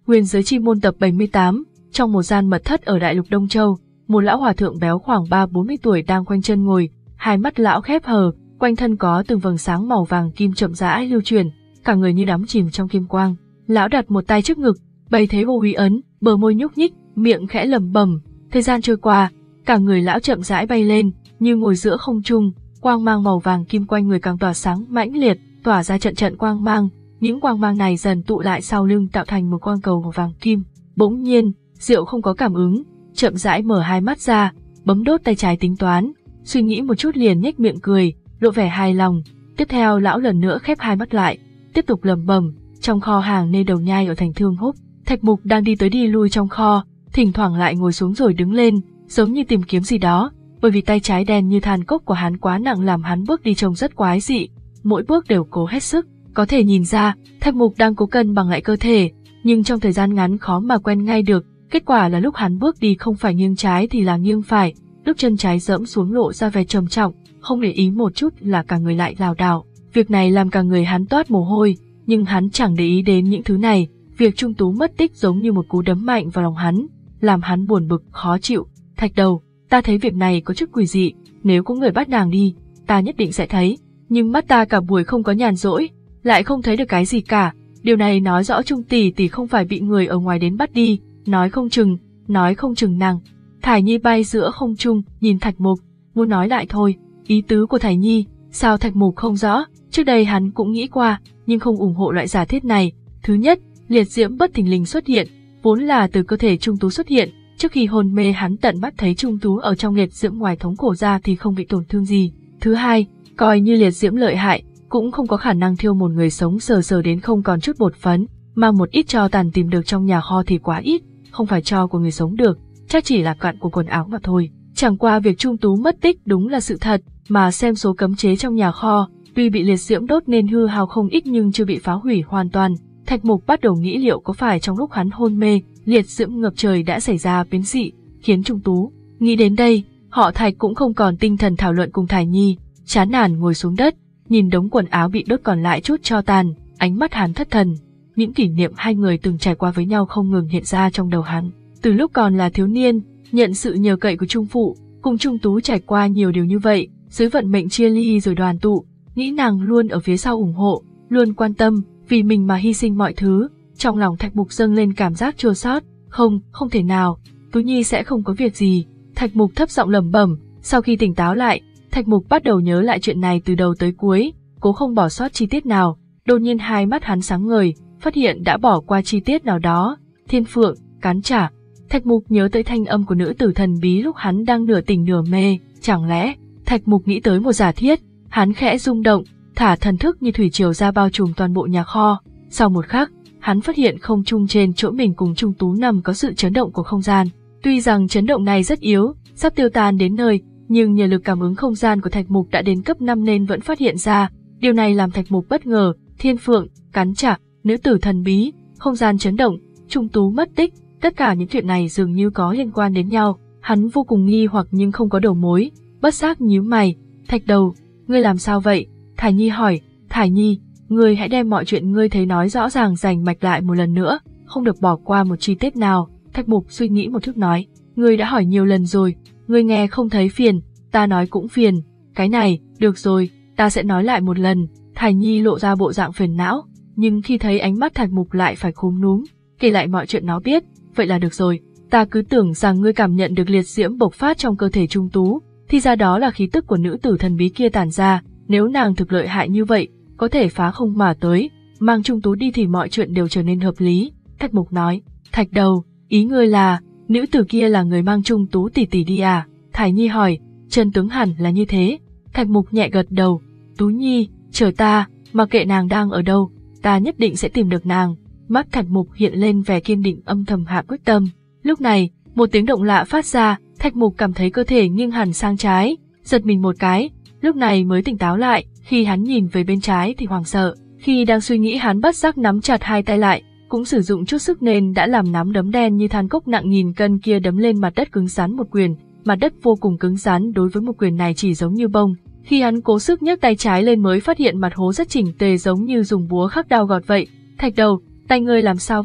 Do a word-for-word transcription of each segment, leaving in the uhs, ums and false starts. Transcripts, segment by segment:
Nguyên giới chi môn tập bảy mươi tám, trong một gian mật thất ở đại lục Đông Châu, một lão hòa thượng béo khoảng ba bốn mươi tuổi đang khoanh chân ngồi, hai mắt lão khép hờ, quanh thân có từng vầng sáng màu vàng kim chậm rãi lưu chuyển, cả người như đắm chìm trong kim quang. Lão đặt một tay trước ngực, bày thế vô úy ấn, bờ môi nhúc nhích, miệng khẽ lẩm bẩm. Thời gian trôi qua, cả người lão chậm rãi bay lên, như ngồi giữa không trung, quang mang màu vàng kim quanh người càng tỏa sáng mãnh liệt, tỏa ra trận trận quang mang. Những quang mang này dần tụ lại sau lưng tạo thành một quang cầu màu vàng kim. Bỗng nhiên, Diệu không có cảm ứng, chậm rãi mở hai mắt ra, bấm đốt tay trái tính toán, suy nghĩ một chút liền nhếch miệng cười, lộ vẻ hài lòng. Tiếp theo lão lần nữa khép hai mắt lại, tiếp tục lẩm bẩm. Trong kho hàng nơi đầu nhai ở thành Thương Húc, Thạch Mục đang đi tới đi lui trong kho, thỉnh thoảng lại ngồi xuống rồi đứng lên, giống như tìm kiếm gì đó. Bởi vì tay trái đen như than cốc của hắn quá nặng làm hắn bước đi trông rất quái dị, mỗi bước đều cố hết sức. Có thể nhìn ra, Thạch Mục đang cố cân bằng lại cơ thể, nhưng trong thời gian ngắn khó mà quen ngay được. Kết quả là lúc hắn bước đi không phải nghiêng trái thì là nghiêng phải, lúc chân trái dẫm xuống lộ ra vẻ trầm trọng, không để ý một chút là cả người lại lảo đảo. Việc này làm cả người hắn toát mồ hôi, nhưng hắn chẳng để ý đến những thứ này. Việc Trung Tú mất tích giống như một cú đấm mạnh vào lòng hắn, làm hắn buồn bực khó chịu. Thạch Đầu, ta thấy việc này có chút quỷ dị, nếu có người bắt nàng đi, ta nhất định sẽ thấy, nhưng mắt ta cả buổi không có nhàn rỗi, lại không thấy được cái gì cả. Điều này nói rõ Trung tỷ tỷ không phải bị người ở ngoài đến bắt đi, nói không chừng, nói không chừng nàng. Thải Nhi bay giữa không trung, nhìn Thạch Mục, muốn nói lại thôi, ý tứ của Thải Nhi, sao Thạch Mục không rõ, trước đây hắn cũng nghĩ qua, nhưng không ủng hộ loại giả thiết này. Thứ nhất, liệt diễm bất thình lình xuất hiện, vốn là từ cơ thể Trung Tú xuất hiện, trước khi hôn mê hắn tận mắt thấy Trung Tú ở trong liệt diễm ngoài thống cổ ra thì không bị tổn thương gì. Thứ hai, coi như liệt diễm lợi hại, cũng không có khả năng thiêu một người sống sờ sờ đến không còn chút bột phấn, mà một ít tro tàn tìm được trong nhà kho thì quá ít, không phải tro của người sống được, chắc chỉ là cặn của quần áo mà thôi. Chẳng qua việc Trung Tú mất tích đúng là sự thật, mà xem số cấm chế trong nhà kho, tuy bị liệt diễm đốt nên hư hao không ít nhưng chưa bị phá hủy hoàn toàn. Thạch Mục bắt đầu nghĩ liệu có phải trong lúc hắn hôn mê, liệt diễm ngập trời đã xảy ra biến dị, khiến Trung Tú. Nghĩ đến đây, họ Thạch cũng không còn tinh thần thảo luận cùng Thải Nhi, chán nản ngồi xuống đất, nhìn đống quần áo bị đốt còn lại chút tro tàn, ánh mắt hắn thất thần. Những kỷ niệm hai người từng trải qua với nhau không ngừng hiện ra trong đầu hắn. Từ lúc còn là thiếu niên, nhận sự nhờ cậy của Trung phụ, cùng Trung Tú trải qua nhiều điều như vậy, dưới vận mệnh chia ly rồi đoàn tụ, nghĩ nàng luôn ở phía sau ủng hộ, luôn quan tâm, vì mình mà hy sinh mọi thứ. Trong lòng Thạch Mục dâng lên cảm giác chua xót, không, không thể nào, Tú Nhi sẽ không có việc gì. Thạch Mục thấp giọng lẩm bẩm. Sau khi tỉnh táo lại, Thạch Mục bắt đầu nhớ lại chuyện này từ đầu tới cuối, cố không bỏ sót chi tiết nào. Đột nhiên hai mắt hắn sáng ngời, phát hiện đã bỏ qua chi tiết nào đó. Thiên Phượng, cắn trả. Thạch Mục nhớ tới thanh âm của nữ tử thần bí lúc hắn đang nửa tỉnh nửa mê, chẳng lẽ? Thạch Mục nghĩ tới một giả thiết, hắn khẽ rung động, thả thần thức như thủy triều ra bao trùm toàn bộ nhà kho. Sau một khắc, hắn phát hiện không trung trên chỗ mình cùng Trung Tú nằm có sự chấn động của không gian. Tuy rằng chấn động này rất yếu, sắp tiêu tan đến nơi, nhưng nhờ lực cảm ứng không gian của Thạch Mục đã đến cấp năm nên vẫn phát hiện ra. Điều này làm Thạch Mục bất ngờ. Thiên Phượng, cắn trả, nữ tử thần bí, không gian chấn động, Trung Tú mất tích, tất cả những chuyện này dường như có liên quan đến nhau. Hắn vô cùng nghi hoặc nhưng không có đầu mối, bất giác nhíu mày. Thạch Đầu, ngươi làm sao vậy? Thải Nhi hỏi. Thải Nhi, ngươi hãy đem mọi chuyện ngươi thấy nói rõ ràng rành mạch lại một lần nữa, không được bỏ qua một chi tiết nào. Thạch Mục suy nghĩ một chút nói, ngươi đã hỏi nhiều lần rồi, ngươi nghe không thấy phiền, ta nói cũng phiền. Cái này, được rồi, ta sẽ nói lại một lần. Thải Nhi lộ ra bộ dạng phiền não, nhưng khi thấy ánh mắt Thạch Mục lại phải khúm núm, kể lại mọi chuyện nó biết. Vậy là được rồi, ta cứ tưởng rằng ngươi cảm nhận được liệt diễm bộc phát trong cơ thể Trung Tú, thì ra đó là khí tức của nữ tử thần bí kia tản ra. Nếu nàng thực lợi hại như vậy, có thể phá không mà tới, mang Trung Tú đi thì mọi chuyện đều trở nên hợp lý. Thạch Mục nói, Thạch Đầu, ý ngươi là, nữ tử kia là người mang Trung Tú tỷ tỷ đi à? Thải Nhi hỏi, chân tướng hẳn là như thế. Thạch Mục nhẹ gật đầu, Tú Nhi, chờ ta, mặc kệ nàng đang ở đâu, ta nhất định sẽ tìm được nàng. Mắt Thạch Mục hiện lên vẻ kiên định âm thầm hạ quyết tâm. Lúc này, một tiếng động lạ phát ra, Thạch Mục cảm thấy cơ thể nghiêng hẳn sang trái, giật mình một cái, lúc này mới tỉnh táo lại. Khi hắn nhìn về bên trái thì hoảng sợ, khi đang suy nghĩ hắn bất giác nắm chặt hai tay lại, cũng sử dụng chút sức nên đã làm nắm đấm đen như than cốc nặng nghìn cân kia đấm lên mặt đất cứng rắn một quyền. Mặt đất vô cùng cứng rắn đối với một quyền này chỉ giống như bông. Khi hắn cố sức nhấc tay trái lên mới phát hiện mặt hố rất chỉnh tề giống như dùng búa khắc đao gọt vậy. Thạch Đầu, tay ngươi làm sao vậy?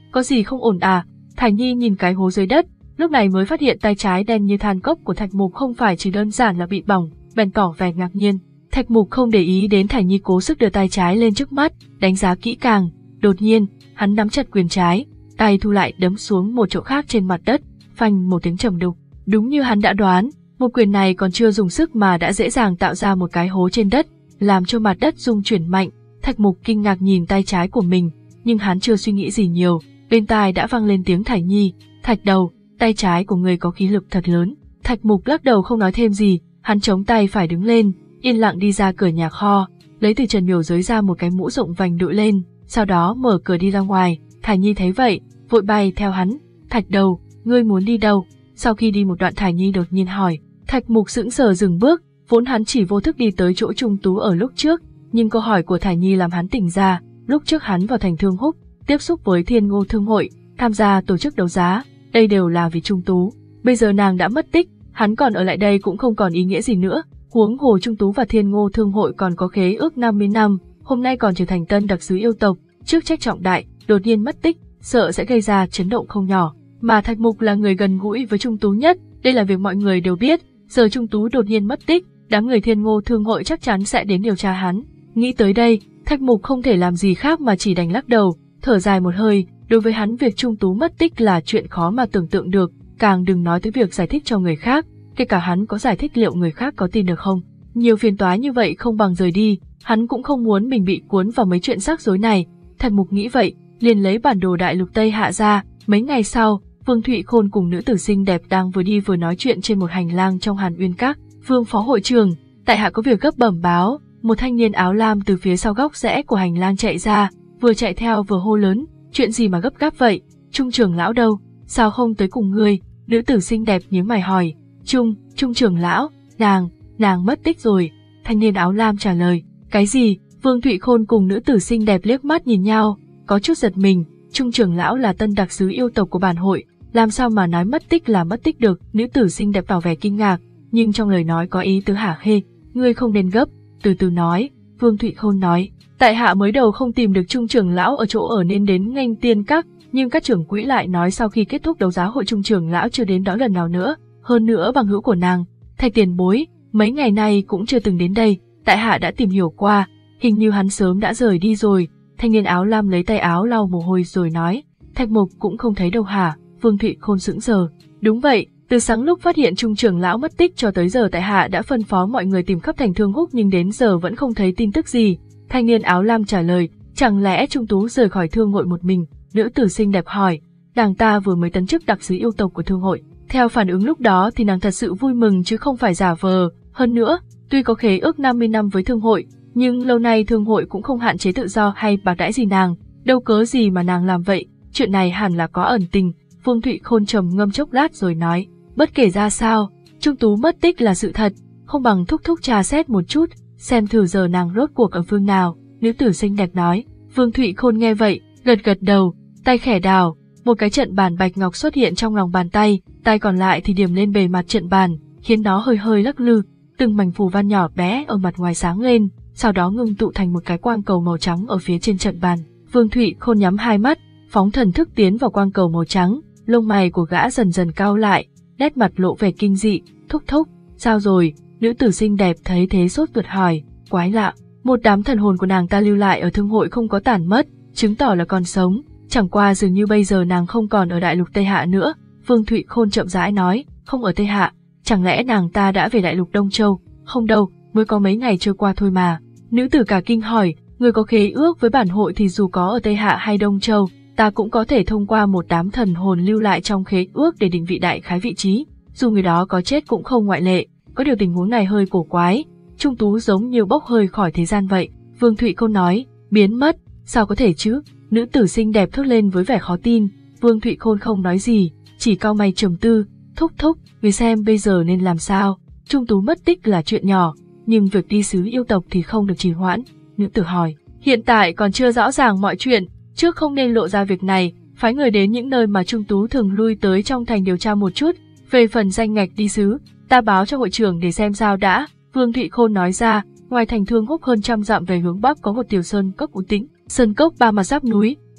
có gì không ổn à? Thải Nhi nhìn cái hố dưới đất, lúc này mới phát hiện tay trái đen như than cốc của Thạch Mục không phải chỉ đơn giản là bị bỏng, bèn tỏ vẻ ngạc nhiên. Thạch Mục không để ý đến Thải Nhi cố sức đưa tay trái lên trước mắt, đánh giá kỹ càng. Đột nhiên, hắn nắm chặt quyền trái, tay thu lại đấm xuống một chỗ khác trên mặt đất, phanh một tiếng trầm đục. Đúng như hắn đã đoán, một quyền này còn chưa dùng sức mà đã dễ dàng tạo ra một cái hố trên đất, làm cho mặt đất rung chuyển mạnh. Thạch Mục kinh ngạc nhìn tay trái của mình, nhưng hắn chưa suy nghĩ gì nhiều, bên tai đã vang lên tiếng Thải Nhi, "Thạch Đầu, tay trái của người có khí lực thật lớn." Thạch Mục lắc đầu không nói thêm gì, hắn chống tay phải đứng lên, yên lặng đi ra cửa nhà kho, lấy từ trần miểu giới ra một cái mũ rộng vành đội lên, sau đó mở cửa đi ra ngoài. Thải Nhi thấy vậy, vội bay theo hắn, "Thạch Đầu, ngươi muốn đi đâu?" Sau khi đi một đoạn, Thải Nhi đột nhiên hỏi. Thạch Mục sững sờ dừng bước, vốn hắn chỉ vô thức đi tới chỗ Trung Tú ở lúc trước, nhưng câu hỏi của Thải Nhi làm hắn tỉnh ra. Lúc trước hắn vào thành Thương Húc, tiếp xúc với Thiên Ngô Thương hội, tham gia tổ chức đấu giá, đây đều là vì Trung Tú. Bây giờ nàng đã mất tích, hắn còn ở lại đây cũng không còn ý nghĩa gì nữa. Huống hồ Trung Tú và Thiên Ngô Thương hội còn có khế ước năm mươi năm, hôm nay còn trở thành tân đặc sứ yêu tộc, chức trách trọng đại, đột nhiên mất tích, sợ sẽ gây ra chấn động không nhỏ. Mà Thạch Mục là người gần gũi với Trung Tú nhất, đây là việc mọi người đều biết. Giờ Trung Tú đột nhiên mất tích, đám người Thiên Ngô Thương hội chắc chắn sẽ đến điều tra hắn. Nghĩ tới đây, Thạch Mục không thể làm gì khác mà chỉ đành lắc đầu, thở dài một hơi. Đối với hắn, việc Trung Tú mất tích là chuyện khó mà tưởng tượng được, càng đừng nói tới việc giải thích cho người khác. Kể cả hắn có giải thích liệu người khác có tin được không? Nhiều phiền toái như vậy không bằng rời đi, hắn cũng không muốn mình bị cuốn vào mấy chuyện rắc rối này. Thạch Mục nghĩ vậy, liền lấy bản đồ đại lục Tây Hạ ra. Mấy ngày sau, Vương Thụy Khôn cùng nữ tử xinh đẹp đang vừa đi vừa nói chuyện trên một hành lang trong Hàn Uyên Các. "Vương phó hội trưởng, tại hạ có việc gấp bẩm báo." Một thanh niên áo lam từ phía sau góc rẽ của hành lang chạy ra, vừa chạy theo vừa hô lớn, "Chuyện gì mà gấp gáp vậy? Trung trưởng lão đâu? Sao không tới cùng ngươi?" Nữ tử xinh đẹp nhíu mày hỏi. Trung, Trung trưởng lão, nàng, nàng mất tích rồi." Thanh niên áo lam trả lời. "Cái gì?" Vương Thụy Khôn cùng nữ tử xinh đẹp liếc mắt nhìn nhau, có chút giật mình. Trung trưởng lão là tân đặc sứ yêu tộc của bản hội, làm sao mà nói mất tích là mất tích được? Nữ tử xinh đẹp tỏ vẻ kinh ngạc, nhưng trong lời nói có ý tứ hả hê. "Ngươi không nên gấp, từ từ nói." Vương Thụy Khôn nói. "Tại hạ mới đầu không tìm được Trung trưởng lão ở chỗ ở nên đến Nghênh Tiên Các, nhưng các trưởng quỹ lại nói sau khi kết thúc đấu giá hội Trung trưởng lão chưa đến đó lần nào nữa. Hơn nữa bằng hữu của nàng, Thạch tiền bối, mấy ngày nay cũng chưa từng đến đây. Tại hạ đã tìm hiểu qua, hình như hắn sớm đã rời đi rồi." Thanh niên áo lam lấy tay áo lau mồ hôi rồi nói. "Thạch Mục cũng không thấy đâu hả?" Vương Thụy Khôn sững sờ. "Đúng vậy, từ sáng lúc phát hiện Trung trưởng lão mất tích cho tới giờ tại hạ đã phân phó mọi người tìm khắp thành Thương Húc nhưng đến giờ vẫn không thấy tin tức gì." Thanh niên áo lam trả lời. "Chẳng lẽ Trung Tú rời khỏi Thương hội một mình?" Nữ tử xinh đẹp hỏi. "Nàng ta vừa mới tấn chức đặc sứ yêu tộc của Thương hội." Theo phản ứng lúc đó thì nàng thật sự vui mừng chứ không phải giả vờ. Hơn nữa, tuy có khế ước năm mươi năm với Thương hội, nhưng lâu nay Thương hội cũng không hạn chế tự do hay bạc đãi gì nàng, đâu cớ gì mà nàng làm vậy, chuyện này hẳn là có ẩn tình. Vương Thụy Khôn trầm ngâm chốc lát rồi nói, bất kể ra sao, Trung Tú mất tích là sự thật, không bằng thúc thúc trà xét một chút, xem thử giờ nàng rốt cuộc ở phương nào. Nữ tử xinh đẹp nói. Vương Thụy Khôn nghe vậy, gật gật đầu, tay khẽ đào, một cái trận bàn bạch ngọc xuất hiện trong lòng bàn tay, tay còn lại thì điểm lên bề mặt trận bàn, khiến nó hơi hơi lắc lư, từng mảnh phù văn nhỏ bé ở mặt ngoài sáng lên, sau đó ngưng tụ thành một cái quang cầu màu trắng ở phía trên trận bàn. Vương Thụy Khôn nhắm hai mắt, phóng thần thức tiến vào quang cầu màu trắng, lông mày của gã dần dần cau lại, nét mặt lộ vẻ kinh dị. Thúc thúc, sao rồi? Nữ tử xinh đẹp thấy thế sốt ruột hỏi. Quái lạ, một đám thần hồn của nàng ta lưu lại ở Thương hội không có tản mất, chứng tỏ là còn sống, chẳng qua dường như bây giờ nàng không còn ở đại lục Tây Hạ nữa. Vương Thụy Khôn chậm rãi nói, không ở Tây Hạ, chẳng lẽ nàng ta đã về đại lục Đông Châu? Không đâu, mới có mấy ngày trôi qua thôi mà. Nữ tử cả kinh hỏi, người có khế ước với bản hội thì dù có ở Tây Hạ hay Đông Châu, ta cũng có thể thông qua một đám thần hồn lưu lại trong khế ước để định vị đại khái vị trí, dù người đó có chết cũng không ngoại lệ. Có điều tình huống này hơi cổ quái, Trung Tú giống như bốc hơi khỏi thế gian vậy. Vương Thụy Khôn nói, biến mất, sao có thể chứ? Nữ tử xinh đẹp thốt lên với vẻ khó tin. Vương Thụy Khôn không nói gì, chỉ cau mày trầm tư. Thúc thúc, người xem bây giờ nên làm sao? Trung Tú mất tích là chuyện nhỏ, nhưng việc đi xứ yêu tộc thì không được trì hoãn. Nữ tử hỏi, hiện tại còn chưa rõ ràng mọi chuyện, trước không nên lộ ra việc này, phái người đến những nơi mà Trung Tú thường lui tới trong thành điều tra một chút. Về phần danh ngạch đi xứ, ta báo cho hội trưởng để xem sao đã. Vương Thụy Khôn nói ra, ngoài thành Thương Húc hơn trăm dặm về hướng bắc có một tiểu sơn cốc u tĩnh, sơn cốc ba mặt giáp núi,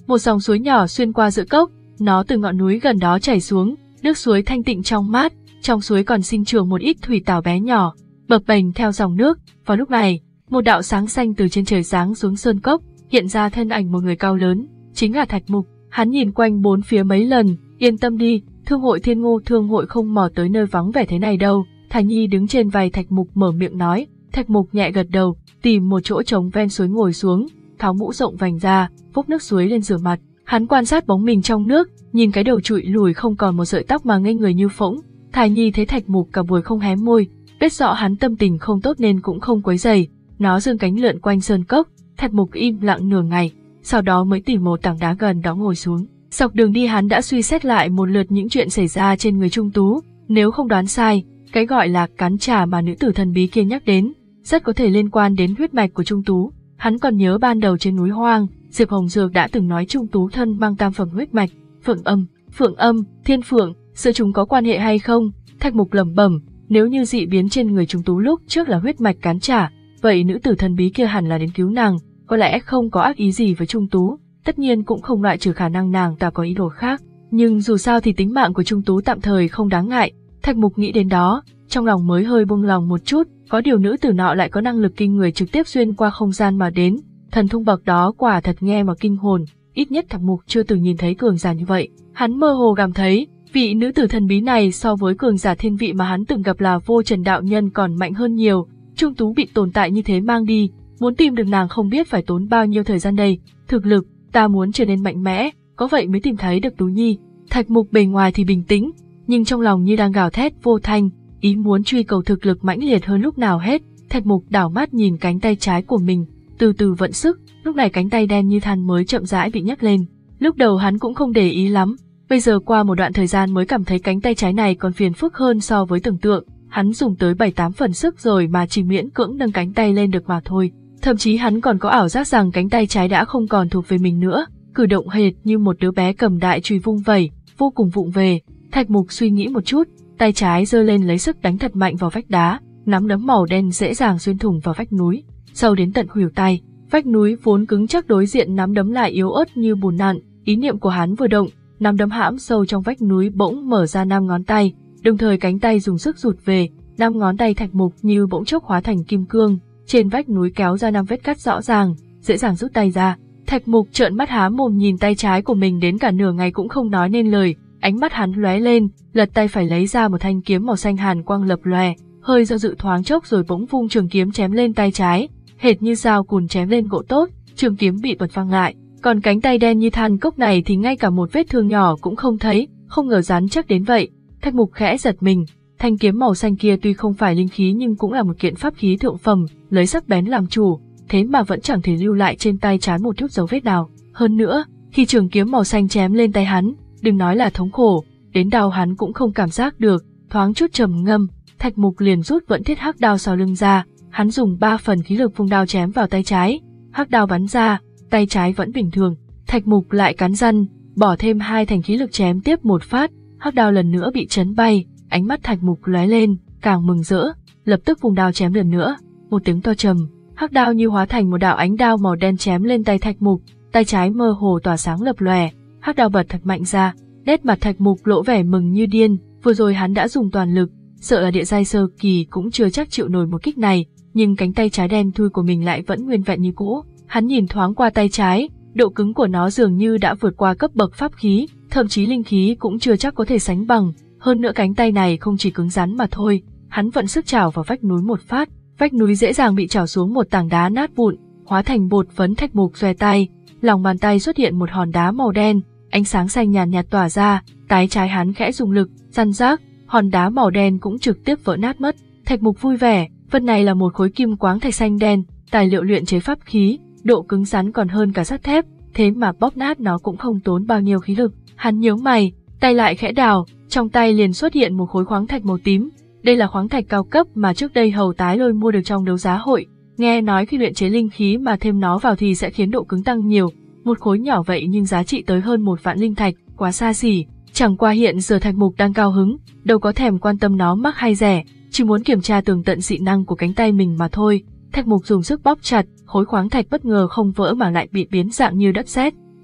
Một dòng suối nhỏ xuyên qua giữa cốc, nó từ ngọn núi gần đó chảy xuống, nước suối thanh tịnh trong mát, trong suối còn sinh trưởng một ít thủy tảo bé nhỏ, bập bềnh theo dòng nước. Vào lúc này, một đạo sáng xanh từ trên trời giáng xuống sơn cốc, hiện ra thân ảnh một người cao lớn, chính là Thạch Mục. Hắn nhìn quanh bốn phía mấy lần, yên tâm đi, thương hội Thiên Ngô thương hội không mò tới nơi vắng vẻ thế này đâu. Thành Nhi đứng trên vai Thạch Mục mở miệng nói. Thạch Mục nhẹ gật đầu, tìm một chỗ trống ven suối ngồi xuống, tháo mũ rộng vành ra, vốc nước suối lên rửa mặt. Hắn quan sát bóng mình trong nước, nhìn cái đầu trụi lùi không còn một sợi tóc mà ngây người như phỗng. Thành Nhi thấy Thạch Mục cả buổi không hé môi, biết rõ hắn tâm tình không tốt nên cũng không quấy rầy. Nó dương cánh lượn quanh sơn cốc. Thạch Mục im lặng nửa ngày, sau đó mới tìm một tảng đá gần đó ngồi xuống. Dọc đường đi hắn đã suy xét lại một lượt những chuyện xảy ra trên người Trung Tú. Nếu không đoán sai, cái gọi là cắn trả mà nữ tử thần bí kia nhắc đến, rất có thể liên quan đến huyết mạch của Trung Tú. Hắn còn nhớ ban đầu trên núi hoang, Diệp Hồng Dược đã từng nói Trung Tú thân mang tam phẩm huyết mạch, Phượng Âm, Phượng Âm, Thiên Phượng, giữa chúng có quan hệ hay không? Thạch Mục lẩm bẩm, nếu như dị biến trên người Trung Tú lúc trước là huyết mạch cắn trả, vậy nữ tử thần bí kia hẳn là đến cứu nàng, có lẽ không có ác ý gì với Trung Tú, tất nhiên cũng không loại trừ khả năng nàng ta có ý đồ khác. Nhưng dù sao thì tính mạng của Trung Tú tạm thời không đáng ngại. Thạch Mục nghĩ đến đó, trong lòng mới hơi buông lòng một chút, có điều nữ tử nọ lại có năng lực kinh người trực tiếp xuyên qua không gian mà đến, thần thông bậc đó quả thật nghe mà kinh hồn, ít nhất Thạch Mục chưa từng nhìn thấy cường giả như vậy. Hắn mơ hồ cảm thấy, vị nữ tử thần bí này so với cường giả thiên vị mà hắn từng gặp là Vô Trần đạo nhân còn mạnh hơn nhiều. Trung Tú bị tồn tại như thế mang đi, muốn tìm được nàng không biết phải tốn bao nhiêu thời gian đây. Thực lực, ta muốn trở nên mạnh mẽ, có vậy mới tìm thấy được Tú Nhi. Thạch Mục bề ngoài thì bình tĩnh, nhưng trong lòng như đang gào thét vô thanh, ý muốn truy cầu thực lực mãnh liệt hơn lúc nào hết. Thạch Mục đảo mắt nhìn cánh tay trái của mình, từ từ vận sức, lúc này cánh tay đen như than mới chậm rãi bị nhấc lên. Lúc đầu hắn cũng không để ý lắm, bây giờ qua một đoạn thời gian mới cảm thấy cánh tay trái này còn phiền phức hơn so với tưởng tượng. Hắn dùng tới bảy tám phần sức rồi mà chỉ miễn cưỡng nâng cánh tay lên được mà thôi. Thậm chí hắn còn có ảo giác rằng cánh tay trái đã không còn thuộc về mình nữa, cử động hệt như một đứa bé cầm đại chùy vung vẩy, vô cùng vụng về. Thạch Mục suy nghĩ một chút, tay trái giơ lên lấy sức đánh thật mạnh vào vách đá, nắm đấm màu đen dễ dàng xuyên thủng vào vách núi, sâu đến tận khuỷu tay. Vách núi vốn cứng chắc đối diện nắm đấm lại yếu ớt như bùn nặn, ý niệm của hắn vừa động, nắm đấm hãm sâu trong vách núi bỗng mở ra năm ngón tay, đồng thời cánh tay dùng sức rụt về, năm ngón tay Thạch Mục như bỗng chốc hóa thành kim cương, trên vách núi kéo ra năm vết cắt rõ ràng, dễ dàng rút tay ra. Thạch Mục trợn mắt há mồm nhìn tay trái của mình đến cả nửa ngày cũng không nói nên lời, ánh mắt hắn lóe lên, lật tay phải lấy ra một thanh kiếm màu xanh hàn quang lập lòe, hơi do dự thoáng chốc rồi bỗng vung trường kiếm chém lên tay trái, hệt như dao cùn chém lên gỗ tốt, trường kiếm bị bật văng lại. Còn cánh tay đen như than cốc này thì ngay cả một vết thương nhỏ cũng không thấy, không ngờ rắn chắc đến vậy. Thạch Mục khẽ giật mình, thanh kiếm màu xanh kia tuy không phải linh khí nhưng cũng là một kiện pháp khí thượng phẩm, lấy sắc bén làm chủ, thế mà vẫn chẳng thể lưu lại trên tay trái một chút dấu vết nào. Hơn nữa, khi trường kiếm màu xanh chém lên tay hắn, đừng nói là thống khổ, đến đau hắn cũng không cảm giác được. Thoáng chút trầm ngâm, Thạch Mục liền rút vẫn thiết hắc đao sau lưng ra, hắn dùng ba phần khí lực vung đao chém vào tay trái, hắc đao bắn ra, tay trái vẫn bình thường. Thạch Mục lại cắn răng, bỏ thêm hai thành khí lực chém tiếp một phát, hắc đao lần nữa bị chấn bay, ánh mắt Thạch Mục lóe lên, càng mừng rỡ, lập tức vung đao chém lần nữa, một tiếng to trầm, hắc đao như hóa thành một đạo ánh đao màu đen chém lên tay Thạch Mục, tay trái mơ hồ tỏa sáng lập lòe, hắc đao bật thật mạnh ra, nét mặt Thạch Mục lộ vẻ mừng như điên, vừa rồi hắn đã dùng toàn lực, sợ là địa giai sơ kỳ cũng chưa chắc chịu nổi một kích này, nhưng cánh tay trái đen thui của mình lại vẫn nguyên vẹn như cũ. Hắn nhìn thoáng qua tay trái, độ cứng của nó dường như đã vượt qua cấp bậc pháp khí, thậm chí linh khí cũng chưa chắc có thể sánh bằng, hơn nữa cánh tay này không chỉ cứng rắn mà thôi. Hắn vận sức chảo vào vách núi một phát, vách núi dễ dàng bị chảo xuống một tảng đá nát vụn, hóa thành bột phấn. Thạch Mục xòe tay, lòng bàn tay xuất hiện một hòn đá màu đen, ánh sáng xanh nhàn nhạt tỏa ra, tay trái hắn khẽ dùng lực, răn rác, hòn đá màu đen cũng trực tiếp vỡ nát mất. Thạch Mục vui vẻ, phần này là một khối kim quáng thạch xanh đen, tài liệu luyện chế pháp khí, độ cứng rắn còn hơn cả sắt thép, thế mà bóp nát nó cũng không tốn bao nhiêu khí lực. Hắn nhướng mày, tay lại khẽ đào, trong tay liền xuất hiện một khối khoáng thạch màu tím. Đây là khoáng thạch cao cấp mà trước đây Hầu Tái Lôi mua được trong đấu giá hội. Nghe nói khi luyện chế linh khí mà thêm nó vào thì sẽ khiến độ cứng tăng nhiều. Một khối nhỏ vậy nhưng giá trị tới hơn một vạn linh thạch, quá xa xỉ. Chẳng qua hiện giờ Thạch Mục đang cao hứng, đâu có thèm quan tâm nó mắc hay rẻ, chỉ muốn kiểm tra tường tận dị năng của cánh tay mình mà thôi. Thạch Mục dùng sức bóp chặt, khối khoáng thạch bất ngờ không vỡ mà lại bị biến dạng như đất sét.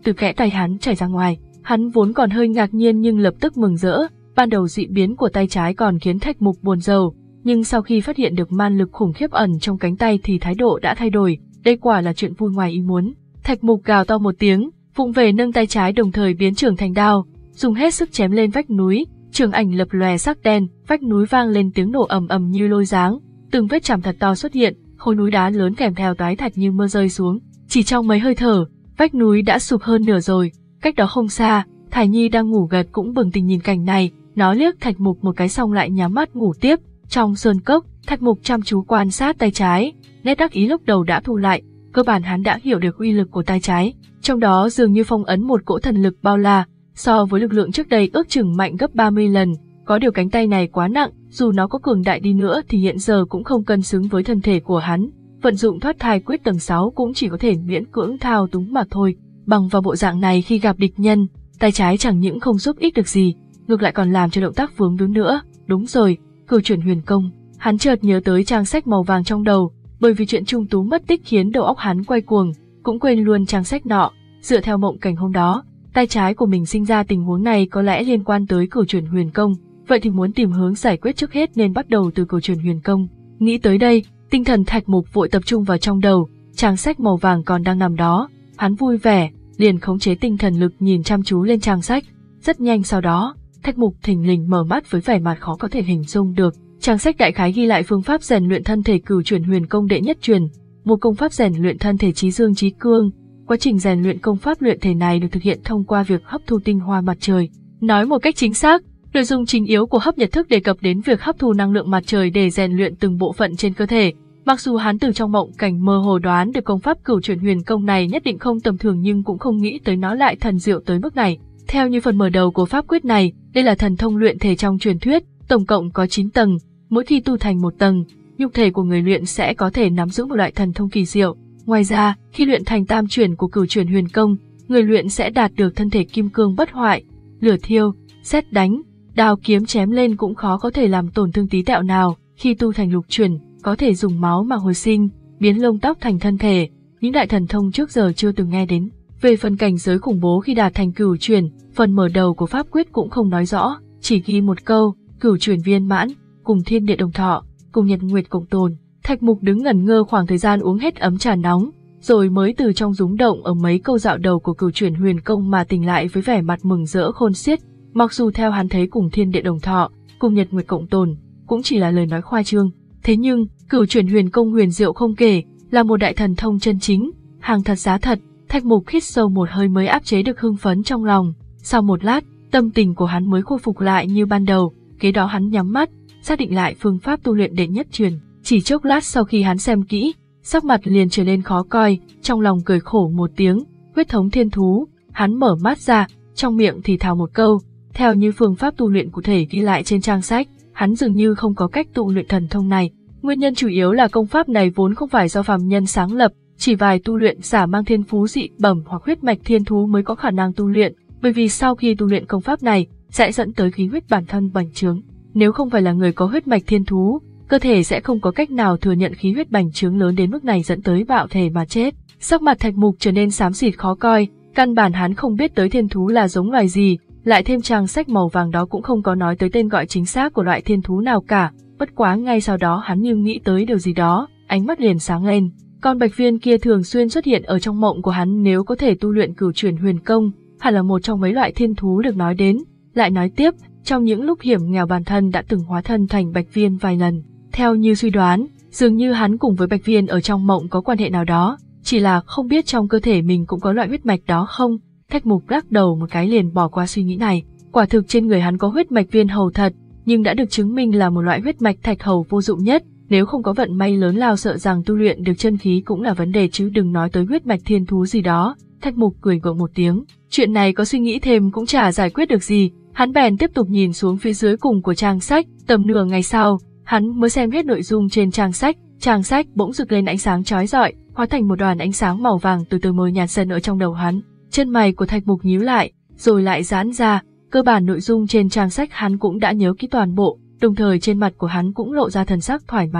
từ kẽ tay hắn chảy ra ngoài. Hắn vốn còn hơi ngạc nhiên nhưng lập tức mừng rỡ, ban đầu dị biến của tay trái còn khiến Thạch Mục buồn rầu, nhưng sau khi phát hiện được man lực khủng khiếp ẩn trong cánh tay thì thái độ đã thay đổi, đây quả là chuyện vui ngoài ý muốn. Thạch Mục gào to một tiếng, vụng về nâng tay trái đồng thời biến trường thành đao, dùng hết sức chém lên vách núi, trường ảnh lập lòe sắc đen, vách núi vang lên tiếng nổ ầm ầm như lôi giáng, từng vết chạm thật to xuất hiện, khối núi đá lớn kèm theo toái thạch như mưa rơi xuống. Chỉ trong mấy hơi thở, vách núi đã sụp hơn nửa rồi. Cách đó không xa, Thải Nhi đang ngủ gật cũng bừng tỉnh nhìn cảnh này, nó liếc Thạch Mục một cái xong lại nhắm mắt ngủ tiếp. Trong sơn cốc, Thạch Mục chăm chú quan sát tay trái, nét đắc ý lúc đầu đã thu lại, cơ bản hắn đã hiểu được uy lực của tay trái, trong đó dường như phong ấn một cỗ thần lực bao la, so với lực lượng trước đây ước chừng mạnh gấp ba mươi lần, có điều cánh tay này quá nặng, dù nó có cường đại đi nữa thì hiện giờ cũng không cân xứng với thân thể của hắn, vận dụng thoát thai quyết tầng sáu cũng chỉ có thể miễn cưỡng thao túng mà thôi, bằng vào bộ dạng này khi gặp địch nhân, tay trái chẳng những không giúp ích được gì, ngược lại còn làm cho động tác vướng víu nữa. Đúng rồi, cửu chuyển huyền công. Hắn chợt nhớ tới trang sách màu vàng trong đầu, bởi vì chuyện Trung Tú mất tích khiến đầu óc hắn quay cuồng, cũng quên luôn trang sách nọ. Dựa theo mộng cảnh hôm đó, tay trái của mình sinh ra tình huống này có lẽ liên quan tới cửu chuyển huyền công, vậy thì muốn tìm hướng giải quyết trước hết nên bắt đầu từ cửu chuyển huyền công. Nghĩ tới đây, tinh thần Thạch Mục vội tập trung vào trong đầu, trang sách màu vàng còn đang nằm đó, hắn vui vẻ, liền khống chế tinh thần lực nhìn chăm chú lên trang sách. Rất nhanh sau đó, Thạch Mục thình lình mở mắt với vẻ mặt khó có thể hình dung được. Trang sách đại khái ghi lại phương pháp rèn luyện thân thể cửu chuyển huyền công đệ nhất truyền, một công pháp rèn luyện thân thể trí dương trí cương. Quá trình rèn luyện công pháp luyện thể này được thực hiện thông qua việc hấp thu tinh hoa mặt trời. Nói một cách chính xác, nội dung chính yếu của hấp nhật thức đề cập đến việc hấp thu năng lượng mặt trời để rèn luyện từng bộ phận trên cơ thể. Mặc dù hắn từ trong mộng cảnh mơ hồ đoán được công pháp cửu chuyển huyền công này nhất định không tầm thường nhưng cũng không nghĩ tới nó lại thần diệu tới mức này. Theo như phần mở đầu của pháp quyết này, đây là thần thông luyện thể trong truyền thuyết, tổng cộng có chín tầng, mỗi khi tu thành một tầng, nhục thể của người luyện sẽ có thể nắm giữ một loại thần thông kỳ diệu. Ngoài ra, khi luyện thành tam chuyển của cửu chuyển huyền công, người luyện sẽ đạt được thân thể kim cương bất hoại, lửa thiêu, sét đánh, đao kiếm chém lên cũng khó có thể làm tổn thương tí tẹo nào. Khi tu thành lục chuyển, có thể dùng máu mà hồi sinh, biến lông tóc thành thân thể, những đại thần thông trước giờ chưa từng nghe đến. Về phần cảnh giới khủng bố khi đạt thành cửu chuyển, phần mở đầu của pháp quyết cũng không nói rõ, chỉ ghi một câu, cửu chuyển viên mãn, cùng thiên địa đồng thọ, cùng nhật nguyệt cộng tồn. Thạch Mục đứng ngẩn ngơ khoảng thời gian uống hết ấm trà nóng, rồi mới từ trong rúng động ở mấy câu dạo đầu của cửu chuyển huyền công mà tỉnh lại với vẻ mặt mừng rỡ khôn xiết. Mặc dù theo hắn thấy cùng thiên địa đồng thọ, cùng nhật nguyệt cộng tồn, cũng chỉ là lời nói khoa trương, thế nhưng cửu chuyển huyền công huyền diệu không kể, là một đại thần thông chân chính, hàng thật giá thật. Thạch Mục hít sâu một hơi mới áp chế được hưng phấn trong lòng. Sau một lát, tâm tình của hắn mới khôi phục lại như ban đầu. Kế đó hắn nhắm mắt, xác định lại phương pháp tu luyện đệ nhất truyền. Chỉ chốc lát sau khi hắn xem kỹ, sắc mặt liền trở nên khó coi, trong lòng cười khổ một tiếng. Huyết thống thiên thú. Hắn mở mắt ra, trong miệng thì thào một câu. Theo như phương pháp tu luyện cụ thể ghi lại trên trang sách, hắn dường như không có cách tu luyện thần thông này. Nguyên nhân chủ yếu là công pháp này vốn không phải do phàm nhân sáng lập. Chỉ vài tu luyện giả mang thiên phú dị bẩm hoặc huyết mạch thiên thú mới có khả năng tu luyện, bởi vì sau khi tu luyện công pháp này sẽ dẫn tới khí huyết bản thân bành trướng. Nếu không phải là người có huyết mạch thiên thú, cơ thể sẽ không có cách nào thừa nhận khí huyết bành trướng lớn đến mức này dẫn tới bạo thể mà chết. Sắc mặt Thạch Mục trở nên xám xịt khó coi, căn bản hắn không biết tới thiên thú là giống loài gì, lại thêm trang sách màu vàng đó cũng không có nói tới tên gọi chính xác của loại thiên thú nào cả. Bất quá ngay sau đó hắn như nghĩ tới điều gì đó, ánh mắt liền sáng lên. Con bạch viên kia thường xuyên xuất hiện ở trong mộng của hắn, nếu có thể tu luyện cửu chuyển huyền công, hẳn là một trong mấy loại thiên thú được nói đến. Lại nói tiếp, trong những lúc hiểm nghèo bản thân đã từng hóa thân thành bạch viên vài lần. Theo như suy đoán, dường như hắn cùng với bạch viên ở trong mộng có quan hệ nào đó, chỉ là không biết trong cơ thể mình cũng có loại huyết mạch đó không. Thạch Mục lắc đầu một cái liền bỏ qua suy nghĩ này. Quả thực trên người hắn có huyết mạch viên hầu thật, nhưng đã được chứng minh là một loại huyết mạch thạch hầu vô dụng nhất. Nếu không có vận may lớn lao sợ rằng tu luyện được chân khí cũng là vấn đề chứ đừng nói tới huyết mạch thiên thú gì đó. Thạch Mục cười gượng một tiếng, chuyện này có suy nghĩ thêm cũng chả giải quyết được gì, hắn bèn tiếp tục nhìn xuống phía dưới cùng của trang sách. Tầm nửa ngày sau, hắn mới xem hết nội dung trên trang sách, trang sách bỗng rực lên ánh sáng chói rọi, hóa thành một đoàn ánh sáng màu vàng từ từ mờ nhạt dần ở trong đầu hắn. Chân mày của Thạch Mục nhíu lại, rồi lại giãn ra, cơ bản nội dung trên trang sách hắn cũng đã nhớ kỹ toàn bộ. Đồng thời trên mặt của hắn cũng lộ ra thần sắc thoải mái,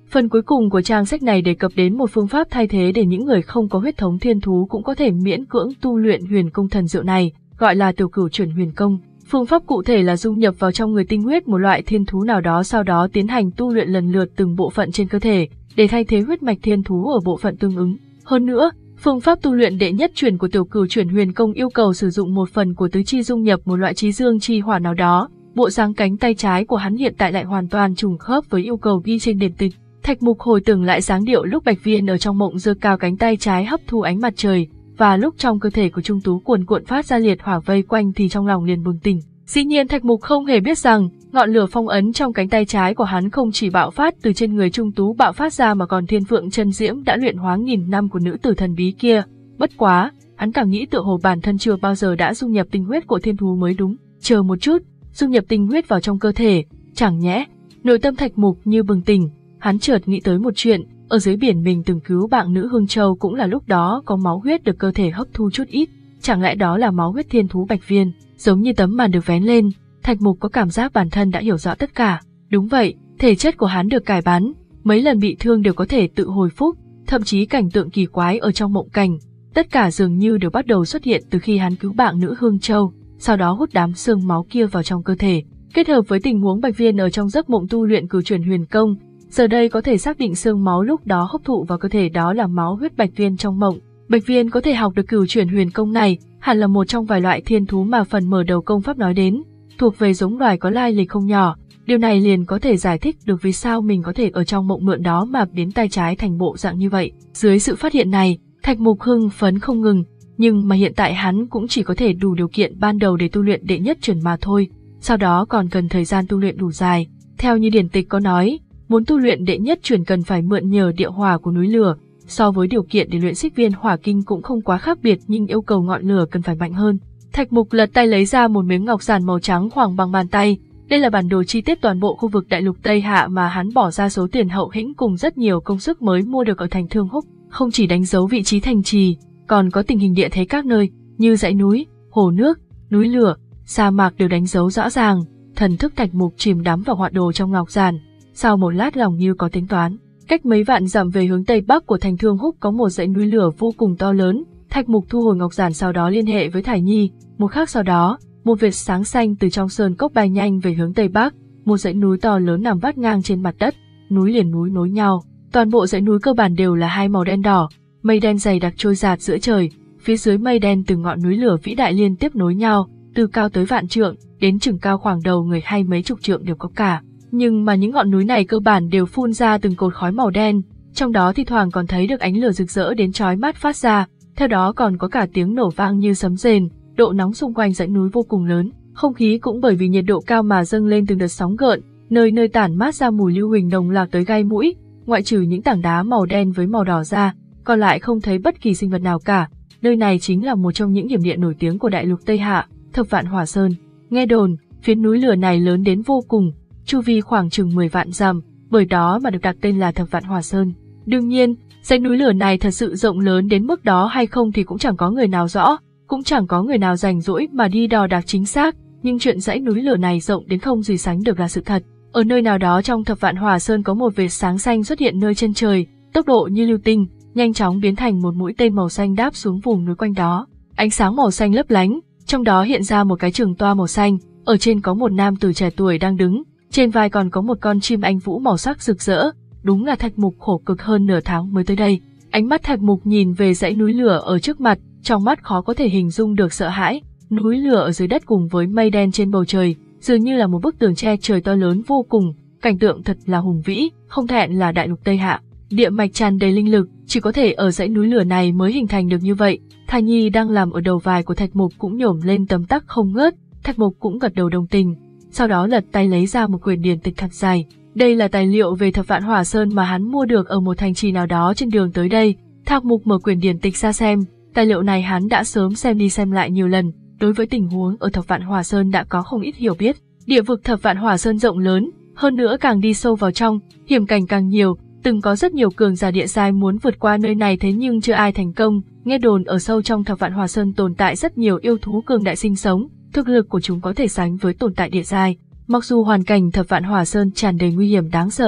Phần cuối cùng của trang sách này đề cập đến một phương pháp thay thế để những người không có huyết thống thiên thú cũng có thể miễn cưỡng tu luyện huyền công thần diệu này, gọi là tiểu cửu chuyển huyền công. Phương pháp cụ thể là dung nhập vào trong người tinh huyết một loại thiên thú nào đó, sau đó tiến hành tu luyện lần lượt từng bộ phận trên cơ thể, để thay thế huyết mạch thiên thú ở bộ phận tương ứng. Hơn nữa, phương pháp tu luyện đệ nhất chuyển của tiểu cửu chuyển huyền công yêu cầu sử dụng một phần của tứ chi dung nhập một loại trí dương chi hỏa nào đó. Bộ dáng cánh tay trái của hắn hiện tại lại hoàn toàn trùng khớp với yêu cầu ghi trên điển tịch. Thạch Mục hồi tưởng lại dáng điệu lúc Bạch Viên ở trong mộng giơ cao cánh tay trái hấp thu ánh mặt trời, và lúc trong cơ thể của Trung Tú cuồn cuộn phát ra liệt hỏa vây quanh thì trong lòng liền bừng tỉnh. Dĩ nhiên Thạch Mục không hề biết rằng, ngọn lửa phong ấn trong cánh tay trái của hắn không chỉ bạo phát từ trên người Trung Tú bạo phát ra mà còn thiên phượng chân diễm đã luyện hóa nghìn năm của nữ tử thần bí kia. Bất quá, hắn càng nghĩ tựa hồ bản thân chưa bao giờ đã dung nhập tinh huyết của thiên thú mới đúng. Chờ một chút, dung nhập tinh huyết vào trong cơ thể, chẳng nhẽ? Nội tâm Thạch Mục như bừng tỉnh, hắn chợt nghĩ tới một chuyện, ở dưới biển mình từng cứu bạn nữ Hương Châu cũng là lúc đó có máu huyết được cơ thể hấp thu chút ít, chẳng lẽ đó là máu huyết thiên thú Bạch Viên? Giống như tấm màn được vén lên, Thạch Mục có cảm giác bản thân đã hiểu rõ tất cả. Đúng vậy, thể chất của hắn được cải bắn, mấy lần bị thương đều có thể tự hồi phục, thậm chí cảnh tượng kỳ quái ở trong mộng cảnh, tất cả dường như đều bắt đầu xuất hiện từ khi hắn cứu bạn nữ Hương Châu, sau đó hút đám xương máu kia vào trong cơ thể, kết hợp với tình huống Bạch Viên ở trong giấc mộng tu luyện cửu chuyển huyền công, giờ đây có thể xác định xương máu lúc đó hấp thụ vào cơ thể đó là máu huyết Bạch Viên trong mộng. Bạch Viên có thể học được cửu chuyển huyền công này, hẳn là một trong vài loại thiên thú mà phần mở đầu công pháp nói đến, thuộc về giống loài có lai lịch không nhỏ. Điều này liền có thể giải thích được vì sao mình có thể ở trong mộng mượn đó mà biến tay trái thành bộ dạng như vậy. Dưới sự phát hiện này, Thạch Mục hưng phấn không ngừng, nhưng mà hiện tại hắn cũng chỉ có thể đủ điều kiện ban đầu để tu luyện đệ nhất chuyển mà thôi, sau đó còn cần thời gian tu luyện đủ dài. Theo như điển tịch có nói, muốn tu luyện đệ nhất chuyển cần phải mượn nhờ địa hỏa của núi lửa, so với điều kiện để luyện xích viên hỏa kinh cũng không quá khác biệt nhưng yêu cầu ngọn lửa cần phải mạnh hơn. Thạch Mục lật tay lấy ra một miếng ngọc giản màu trắng khoảng bằng bàn tay, đây là bản đồ chi tiết toàn bộ khu vực đại lục Tây Hạ mà hắn bỏ ra số tiền hậu hĩnh cùng rất nhiều công sức mới mua được ở thành Thương Húc, không chỉ đánh dấu vị trí thành trì, còn có tình hình địa thế các nơi, như dãy núi, hồ nước, núi lửa, sa mạc đều đánh dấu rõ ràng. Thần thức Thạch Mục chìm đắm vào họa đồ trong ngọc giản, sau một lát lòng như có tính toán. Cách mấy vạn dặm về hướng tây bắc của thành Thương Húc có một dãy núi lửa vô cùng to lớn. Thạch Mục thu hồi ngọc giản sau đó liên hệ với Thải Nhi. Một khắc sau đó, một vệt sáng xanh từ trong sơn cốc bay nhanh về hướng tây bắc. Một dãy núi to lớn nằm vắt ngang trên mặt đất, núi liền núi nối nhau. Toàn bộ dãy núi cơ bản đều là hai màu đen đỏ, mây đen dày đặc trôi dạt giữa trời. Phía dưới mây đen từng ngọn núi lửa vĩ đại liên tiếp nối nhau, từ cao tới vạn trượng, đến chừng cao khoảng đầu người hay mấy chục trượng đều có cả. Nhưng mà những ngọn núi này cơ bản đều phun ra từng cột khói màu đen, trong đó thi thoảng còn thấy được ánh lửa rực rỡ đến chói mắt phát ra, theo đó còn có cả tiếng nổ vang như sấm rền. Độ nóng xung quanh dãy núi vô cùng lớn, không khí cũng bởi vì nhiệt độ cao mà dâng lên từng đợt sóng gợn, nơi nơi tản mát ra mùi lưu huỳnh nồng nặc tới gai mũi. Ngoại trừ những tảng đá màu đen với màu đỏ ra, còn lại không thấy bất kỳ sinh vật nào cả. Nơi này chính là một trong những điểm địa nổi tiếng của đại lục Tây Hạ, Thập Vạn Hỏa Sơn. Nghe đồn, phiến núi lửa này lớn đến vô cùng, chu vi khoảng chừng mười vạn dặm, bởi đó mà được đặt tên là Thập Vạn Hỏa Sơn. Đương nhiên, dãy núi lửa này thật sự rộng lớn đến mức đó hay không thì cũng chẳng có người nào rõ, cũng chẳng có người nào rảnh rỗi mà đi đo đạc chính xác, nhưng chuyện dãy núi lửa này rộng đến không gì sánh được là sự thật. Ở nơi nào đó trong Thập Vạn Hỏa Sơn có một vệt sáng xanh xuất hiện nơi chân trời, tốc độ như lưu tinh, nhanh chóng biến thành một mũi tên màu xanh đáp xuống vùng núi quanh đó. Ánh sáng màu xanh lấp lánh, trong đó hiện ra một cái trường toa màu xanh, ở trên có một nam tử trẻ tuổi đang đứng, trên vai còn có một con chim anh vũ màu sắc rực rỡ. Đúng là Thạch Mục khổ cực hơn nửa tháng mới tới đây. Ánh mắt Thạch Mục nhìn về dãy núi lửa ở trước mặt, trong mắt khó có thể hình dung được sợ hãi. Núi lửa ở dưới đất cùng với mây đen trên bầu trời, dường như là một bức tường che trời to lớn vô cùng, cảnh tượng thật là hùng vĩ, không thẹn là đại lục Tây Hạ. Địa mạch tràn đầy linh lực, chỉ có thể ở dãy núi lửa này mới hình thành được như vậy. Thải Nhi đang làm ở đầu vai của Thạch Mục cũng nhổm lên tấm tắc không ngớt, Thạch Mục cũng gật đầu đồng tình, sau đó lật tay lấy ra một quyển điển tịch thật dài. Đây là tài liệu về Thập Vạn Hỏa Sơn mà hắn mua được ở một thành trì nào đó trên đường tới đây. Thạch Mục mở quyển điển tịch ra xem, tài liệu này hắn đã sớm xem đi xem lại nhiều lần, đối với tình huống ở Thập Vạn Hỏa Sơn đã có không ít hiểu biết. Địa vực Thập Vạn Hỏa Sơn rộng lớn, hơn nữa càng đi sâu vào trong, hiểm cảnh càng nhiều, từng có rất nhiều cường giả địa giai muốn vượt qua nơi này thế nhưng chưa ai thành công. Nghe đồn ở sâu trong Thập Vạn Hỏa Sơn tồn tại rất nhiều yêu thú cường đại sinh sống, thực lực của chúng có thể sánh với tồn tại địa giai. Mặc dù hoàn cảnh Thập Vạn Hỏa Sơn tràn đầy nguy hiểm đáng sợ,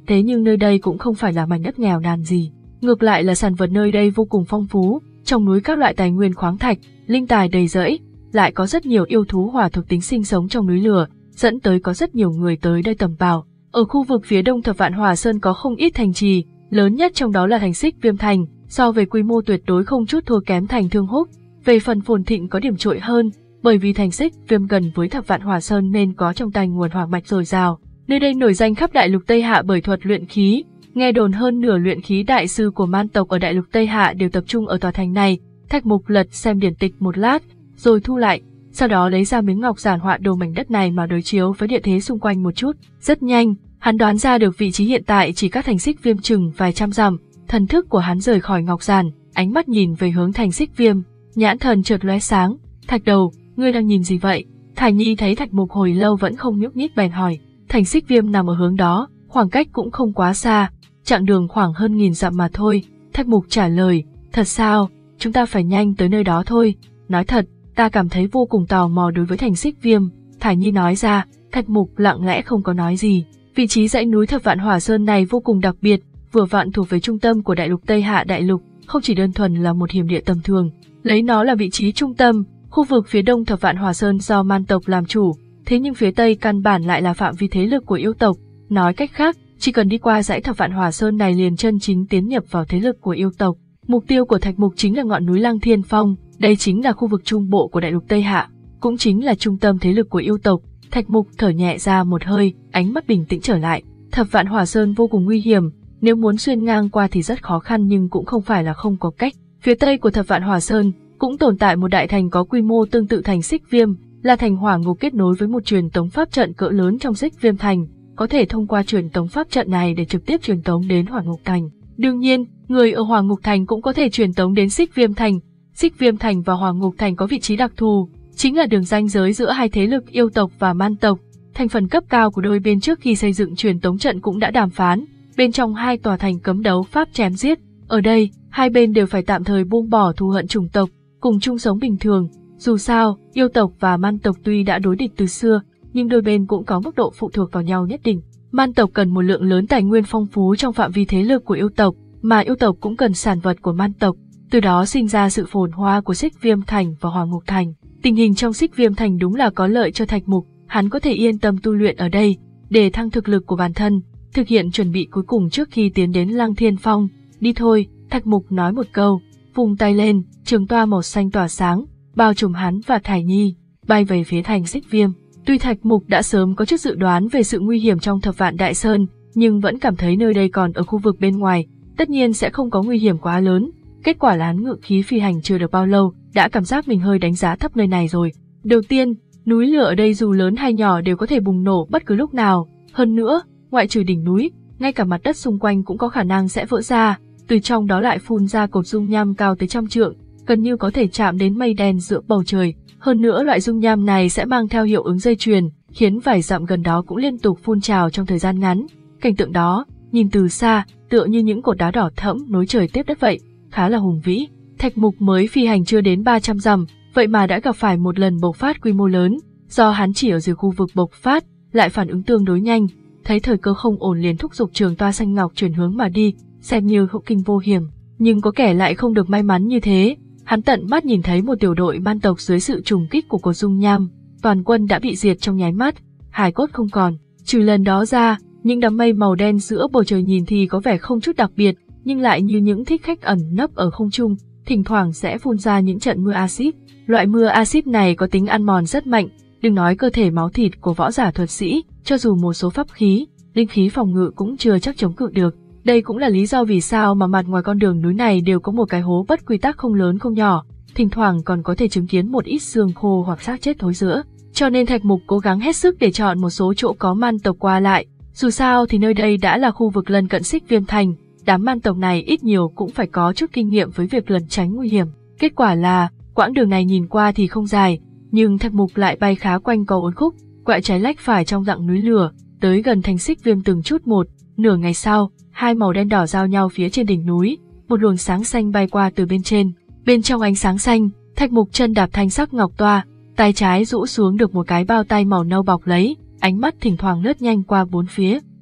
thế nhưng nơi đây cũng không phải là mảnh đất nghèo nàn gì. Ngược lại là sản vật nơi đây vô cùng phong phú, trong núi các loại tài nguyên khoáng thạch, linh tài đầy rẫy, lại có rất nhiều yêu thú hỏa thuộc tính sinh sống trong núi lửa, dẫn tới có rất nhiều người tới đây tầm bảo. Ở khu vực phía đông Thập Vạn Hỏa Sơn có không ít thành trì, lớn nhất trong đó là thành Xích Viêm Thành, so về quy mô tuyệt đối không chút thua kém thành Thương Húc. Về phần phồn thịnh có điểm trội hơn, bởi vì thành Xích Viêm gần với Thập Vạn Hỏa Sơn nên có trong tay nguồn hỏa mạch dồi dào. Nơi đây nổi danh khắp đại lục Tây Hạ bởi thuật luyện khí, nghe đồn hơn nửa luyện khí đại sư của man tộc ở đại lục Tây Hạ đều tập trung ở tòa thành này. Thạch Mục lật xem điển tịch một lát, rồi thu lại, sau đó lấy ra miếng ngọc giản họa đồ mảnh đất này mà đối chiếu với địa thế xung quanh một chút. Rất nhanh, hắn đoán ra được vị trí hiện tại chỉ cách thành Xích Viêm chừng vài trăm dặm. Thần thức của hắn rời khỏi ngọc giản, ánh mắt nhìn về hướng thành Xích Viêm, nhãn thần chợt lóe sáng. Thạch Đầu, ngươi đang nhìn gì vậy? Thải Nhi thấy Thạch Mục hồi lâu vẫn không nhúc nhích bèn hỏi. Thành Xích Viêm nằm ở hướng đó, khoảng cách cũng không quá xa, chặng đường khoảng hơn nghìn dặm mà thôi. Thạch Mục trả lời, thật sao? Chúng ta phải nhanh tới nơi đó thôi. Nói thật, ta cảm thấy vô cùng tò mò đối với thành Xích Viêm. Thải Nhi nói ra. Thạch Mục lặng lẽ không có nói gì. Vị trí dãy núi Thập Vạn Hỏa Sơn này vô cùng đặc biệt, vừa vặn thuộc về trung tâm của đại lục Tây Hạ đại lục, không chỉ đơn thuần là một hiểm địa tầm thường. Lấy nó là vị trí trung tâm, khu vực phía đông Thập Vạn Hỏa Sơn do man tộc làm chủ, thế nhưng phía tây căn bản lại là phạm vi thế lực của yêu tộc. Nói cách khác, chỉ cần đi qua dãy Thập Vạn Hỏa Sơn này liền chân chính tiến nhập vào thế lực của yêu tộc. Mục tiêu của Thạch Mục chính là ngọn núi Lăng Thiên Phong, đây chính là khu vực trung bộ của đại lục Tây Hạ, cũng chính là trung tâm thế lực của yêu tộc. Thạch Mục thở nhẹ ra một hơi, ánh mắt bình tĩnh trở lại. Thập Vạn Hỏa Sơn vô cùng nguy hiểm, nếu muốn xuyên ngang qua thì rất khó khăn nhưng cũng không phải là không có cách. Phía tây của Thập Vạn Hỏa Sơn cũng tồn tại một đại thành có quy mô tương tự thành Xích Viêm, là thành Hỏa Ngục kết nối với một truyền tống pháp trận cỡ lớn trong Xích Viêm Thành, có thể thông qua truyền tống pháp trận này để trực tiếp truyền tống đến Hỏa Ngục Thành. Đương nhiên, người ở Hỏa Ngục Thành cũng có thể truyền tống đến Xích Viêm Thành. Xích Viêm Thành và Hỏa Ngục Thành có vị trí đặc thù, chính là đường ranh giới giữa hai thế lực yêu tộc và man tộc. Thành phần cấp cao của đôi bên trước khi xây dựng truyền tống trận cũng đã đàm phán, bên trong hai tòa thành cấm đấu pháp chém giết. Ở đây, hai bên đều phải tạm thời buông bỏ thù hận chủng tộc, cùng chung sống bình thường. Dù sao, yêu tộc và man tộc tuy đã đối địch từ xưa, nhưng đôi bên cũng có mức độ phụ thuộc vào nhau nhất định. Man tộc cần một lượng lớn tài nguyên phong phú trong phạm vi thế lực của yêu tộc, mà yêu tộc cũng cần sản vật của man tộc, từ đó sinh ra sự phồn hoa của Xích Viêm Thành và Hỏa Ngục Thành. Tình hình trong Xích Viêm Thành đúng là có lợi cho Thạch Mục, hắn có thể yên tâm tu luyện ở đây, để thăng thực lực của bản thân, thực hiện chuẩn bị cuối cùng trước khi tiến đến Lăng Thiên Phong. Đi thôi, Thạch Mục nói một câu, vung tay lên, trường toa màu xanh tỏa sáng, bao trùm hắn và Thải Nhi, bay về phía thành Xích Viêm. Tuy Thạch Mục đã sớm có chút dự đoán về sự nguy hiểm trong Thập Vạn Đại Sơn, nhưng vẫn cảm thấy nơi đây còn ở khu vực bên ngoài, tất nhiên sẽ không có nguy hiểm quá lớn. Kết quả là hắn ngự khí phi hành chưa được bao lâu, đã cảm giác mình hơi đánh giá thấp nơi này rồi. Đầu tiên, núi lửa ở đây dù lớn hay nhỏ đều có thể bùng nổ bất cứ lúc nào. Hơn nữa, ngoại trừ đỉnh núi, ngay cả mặt đất xung quanh cũng có khả năng sẽ vỡ ra, từ trong đó lại phun ra cột dung nham cao tới trăm trượng, gần như có thể chạm đến mây đen giữa bầu trời. Hơn nữa loại dung nham này sẽ mang theo hiệu ứng dây chuyền, khiến vài dặm gần đó cũng liên tục phun trào trong thời gian ngắn. Cảnh tượng đó, nhìn từ xa, tựa như những cột đá đỏ thẫm nối trời tiếp đất vậy, khá là hùng vĩ. Thạch Mục mới phi hành chưa đến ba trăm dặm, vậy mà đã gặp phải một lần bộc phát quy mô lớn, do hắn chỉ ở dưới khu vực bộc phát, lại phản ứng tương đối nhanh, thấy thời cơ không ổn liền thúc giục trường toa xanh ngọc chuyển hướng mà đi, xem như hậu kinh vô hiểm. Nhưng có kẻ lại không được may mắn như thế, hắn tận mắt nhìn thấy một tiểu đội man tộc dưới sự trùng kích của cột dung nham, toàn quân đã bị diệt trong nháy mắt, hài cốt không còn. Trừ lần đó ra, những đám mây màu đen giữa bầu trời nhìn thì có vẻ không chút đặc biệt, nhưng lại như những thích khách ẩn nấp ở không trung, thỉnh thoảng sẽ phun ra những trận mưa axit. Loại mưa axit này có tính ăn mòn rất mạnh, đừng nói cơ thể máu thịt của võ giả thuật sĩ, cho dù một số pháp khí, linh khí phòng ngự cũng chưa chắc chống cự được. Đây cũng là lý do vì sao mà mặt ngoài con đường núi này đều có một cái hố bất quy tắc không lớn không nhỏ, thỉnh thoảng còn có thể chứng kiến một ít xương khô hoặc xác chết thối rữa. Cho nên Thạch Mục cố gắng hết sức để chọn một số chỗ có man tộc qua lại, dù sao thì nơi đây đã là khu vực lân cận Xích Viêm Thành, đám man tộc này ít nhiều cũng phải có chút kinh nghiệm với việc lẩn tránh nguy hiểm. Kết quả là, quãng đường này nhìn qua thì không dài, nhưng Thạch Mục lại bay khá quanh co uốn khúc, quẹo trái lách phải trong dặng núi lửa, tới gần thành Xích Viêm từng chút một. Nửa ngày sau, hai màu đen đỏ giao nhau phía trên đỉnh núi, một luồng sáng xanh bay qua từ bên trên. Bên trong ánh sáng xanh, Thạch Mục chân đạp thanh sắc ngọc toa, tay trái rũ xuống được một cái bao tay màu nâu bọc lấy, ánh mắt thỉnh thoảng lướt nhanh qua bốn phía.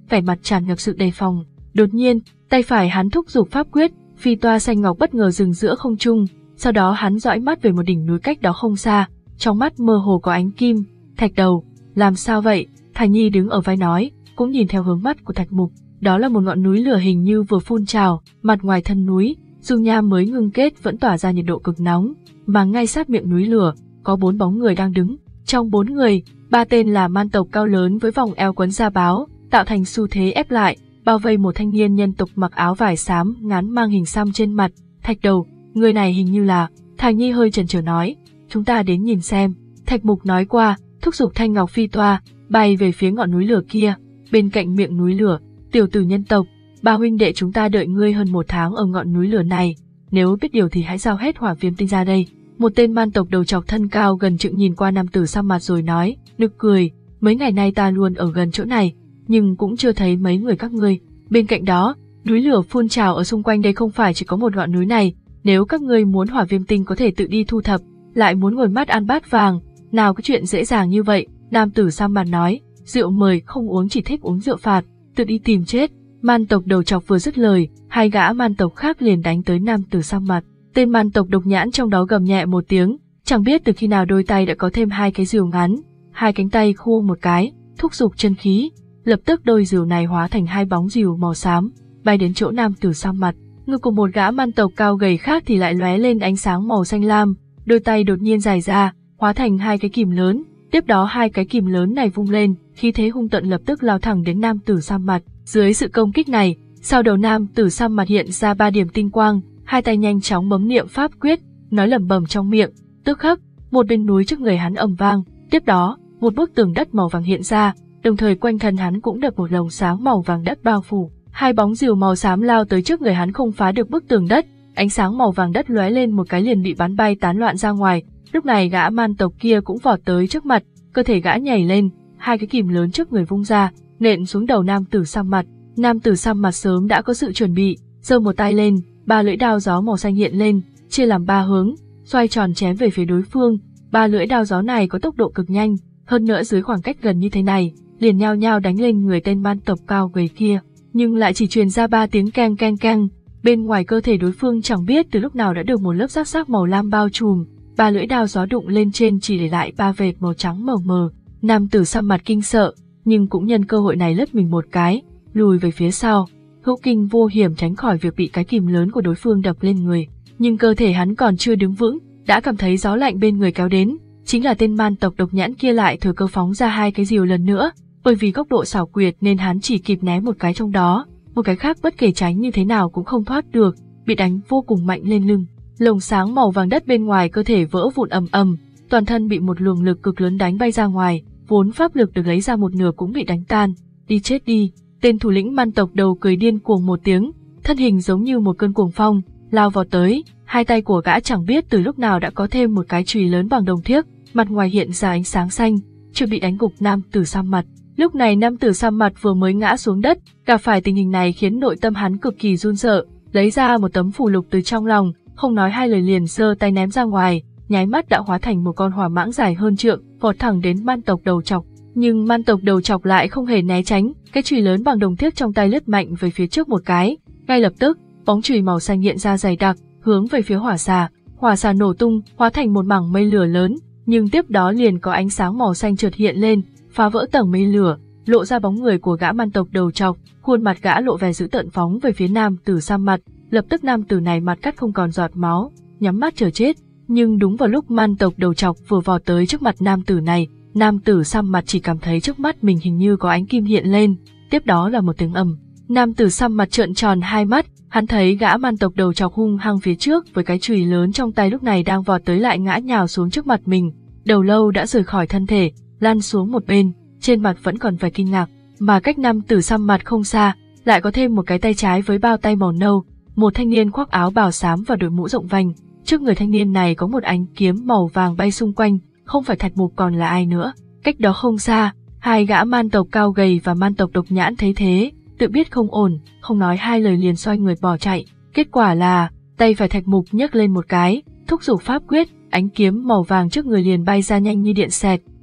vẻ mặt tràn ngập sự đề phòng. Đột nhiên, tay phải hắn thúc giục pháp quyết, phi toa xanh ngọc bất ngờ dừng giữa không trung, sau đó hắn dõi mắt về một đỉnh núi cách đó không xa, trong mắt mơ hồ có ánh kim. Thạch Đầu, làm sao vậy? Thải Nhi đứng ở vai nói, cũng nhìn theo hướng mắt của Thạch Mục. Đó là một ngọn núi lửa hình như vừa phun trào, mặt ngoài thân núi, dung nham mới ngưng kết vẫn tỏa ra nhiệt độ cực nóng, mà ngay sát miệng núi lửa, có bốn bóng người đang đứng. Trong bốn người, ba tên là man tộc cao lớn với vòng eo quấn da báo, tạo thành xu thế ép lại, bao vây một thanh niên nhân tộc mặc áo vải xám ngắn mang hình xăm trên mặt. Thạch Đầu, người này hình như là... Thải Nhi hơi chần chờ nói, chúng ta đến nhìn xem. Thạch Mục nói qua, thúc giục thanh ngọc phi toa, bay về phía ngọn núi lửa kia. Bên cạnh miệng núi lửa, tiểu tử nhân tộc, ba huynh đệ chúng ta đợi ngươi hơn một tháng ở ngọn núi lửa này, nếu biết điều thì hãy giao hết hỏa viêm tinh ra đây. Một tên man tộc đầu trọc thân cao gần trượng nhìn qua nam tử xăm mặt rồi nói, nực cười, mấy ngày nay ta luôn ở gần chỗ này, nhưng cũng chưa thấy mấy người các ngươi. Bên cạnh đó, núi lửa phun trào ở xung quanh đây không phải chỉ có một ngọn núi này, nếu các ngươi muốn hỏa viêm tinh có thể tự đi thu thập, lại muốn ngồi mắt ăn bát vàng, nào có chuyện dễ dàng như vậy. Nam tử xăm mặt nói, rượu mời không uống chỉ thích uống rượu phạt, tự đi tìm chết. Man tộc đầu trọc vừa dứt lời, hai gã man tộc khác liền đánh tới nam tử xăm mặt. Tên man tộc độc nhãn trong đó gầm nhẹ một tiếng, chẳng biết từ khi nào đôi tay đã có thêm hai cái rìu ngắn, hai cánh tay khua một cái, thúc giục chân khí, lập tức đôi rìu này hóa thành hai bóng rìu màu xám, bay đến chỗ nam tử xăm mặt. Ngực của một gã man tộc cao gầy khác thì lại lóe lên ánh sáng màu xanh lam, đôi tay đột nhiên dài ra, hóa thành hai cái kìm lớn, tiếp đó hai cái kìm lớn này vung lên, khí thế hung tợn lập tức lao thẳng đến nam tử xăm mặt. Dưới sự công kích này, sau đầu nam tử xăm mặt hiện ra ba điểm tinh quang, hai tay nhanh chóng bấm niệm pháp quyết, nói lẩm bẩm trong miệng. Tức khắc, một bên núi trước người hắn ầm vang, tiếp đó, một bức tường đất màu vàng hiện ra, đồng thời quanh thân hắn cũng được một lồng sáng màu vàng đất bao phủ. Hai bóng rìu màu xám lao tới trước người hắn không phá được bức tường đất, ánh sáng màu vàng đất lóe lên một cái liền bị bắn bay tán loạn ra ngoài. Lúc này gã man tộc kia cũng vọt tới trước mặt, cơ thể gã nhảy lên, hai cái kìm lớn trước người vung ra, nện xuống đầu nam tử xăm mặt. Nam tử xăm mặt sớm đã có sự chuẩn bị, giơ một tay lên, ba lưỡi đao gió màu xanh hiện lên, chia làm ba hướng, xoay tròn chém về phía đối phương. Ba lưỡi đao gió này có tốc độ cực nhanh, hơn nữa dưới khoảng cách gần như thế này, liền nhao nhao đánh lên người tên man tộc cao gầy kia, nhưng lại chỉ truyền ra ba tiếng keng keng keng. Bên ngoài cơ thể đối phương chẳng biết từ lúc nào đã được một lớp rác rác màu lam bao trùm, ba lưỡi đao gió đụng lên trên chỉ để lại ba vệt màu trắng mờ mờ. Nam tử xăm mặt kinh sợ, nhưng cũng nhân cơ hội này lướt mình một cái, lùi về phía sau, hữu kinh vô hiểm tránh khỏi việc bị cái kìm lớn của đối phương đập lên người. Nhưng cơ thể hắn còn chưa đứng vững, đã cảm thấy gió lạnh bên người kéo đến, chính là tên man tộc độc nhãn kia lại thừa cơ phóng ra hai cái rìu lần nữa, bởi vì góc độ xảo quyệt nên hắn chỉ kịp né một cái trong đó, một cái khác bất kể tránh như thế nào cũng không thoát được, bị đánh vô cùng mạnh lên lưng. Lồng sáng màu vàng đất bên ngoài cơ thể vỡ vụn ầm ầm, toàn thân bị một luồng lực cực lớn đánh bay ra ngoài, vốn pháp lực được lấy ra một nửa cũng bị đánh tan. Đi chết đi! Tên thủ lĩnh man tộc đầu cười điên cuồng một tiếng, thân hình giống như một cơn cuồng phong, lao vào tới, hai tay của gã chẳng biết từ lúc nào đã có thêm một cái chùy lớn bằng đồng thiếc, mặt ngoài hiện ra ánh sáng xanh, chưa bị đánh gục nam tử xăm mặt. Lúc này nam tử xăm mặt vừa mới ngã xuống đất, gặp phải tình hình này khiến nội tâm hắn cực kỳ run sợ, lấy ra một tấm phù lục từ trong lòng, không nói hai lời liền giơ tay ném ra ngoài, nháy mắt đã hóa thành một con hỏa mãng dài hơn trượng, vọt thẳng đến man tộc đầu trọc. Nhưng man tộc đầu trọc lại không hề né tránh, cái chùy lớn bằng đồng thiếc trong tay lướt mạnh về phía trước một cái, ngay lập tức, bóng chùy màu xanh hiện ra dày đặc, hướng về phía hỏa xà. Hỏa xà nổ tung, hóa thành một mảng mây lửa lớn, nhưng tiếp đó liền có ánh sáng màu xanh chợt hiện lên, phá vỡ tầng mây lửa, lộ ra bóng người của gã man tộc đầu trọc, khuôn mặt gã lộ vẻ dữ tợn phóng về phía nam tử xăm mặt. Lập tức nam tử này mặt cắt không còn giọt máu, nhắm mắt chờ chết. Nhưng đúng vào lúc man tộc đầu trọc vừa vọt tới trước mặt nam tử này, nam tử xăm mặt chỉ cảm thấy trước mắt mình hình như có ánh kim hiện lên, tiếp đó là một tiếng ầm. Nam tử xăm mặt trợn tròn hai mắt, hắn thấy gã man tộc đầu trọc hung hăng phía trước với cái chùy lớn trong tay lúc này đang vọt tới lại ngã nhào xuống trước mặt mình, đầu lâu đã rời khỏi thân thể, lăn xuống một bên, trên mặt vẫn còn vẻ kinh ngạc, mà cách nam tử xăm mặt không xa, lại có thêm một cái tay trái với bao tay màu nâu, một thanh niên khoác áo bào xám và đội mũ rộng vành, trước người thanh niên này có một ánh kiếm màu vàng bay xung quanh, không phải Thạch Mục còn là ai nữa. Cách đó không xa, hai gã man tộc cao gầy và man tộc độc nhãn thấy thế, tự biết không ổn, không nói hai lời liền xoay người bỏ chạy. Kết quả là, tay phải Thạch Mục nhấc lên một cái, thúc giục pháp quyết, ánh kiếm màu vàng trước người liền bay ra nhanh như điện xẹt,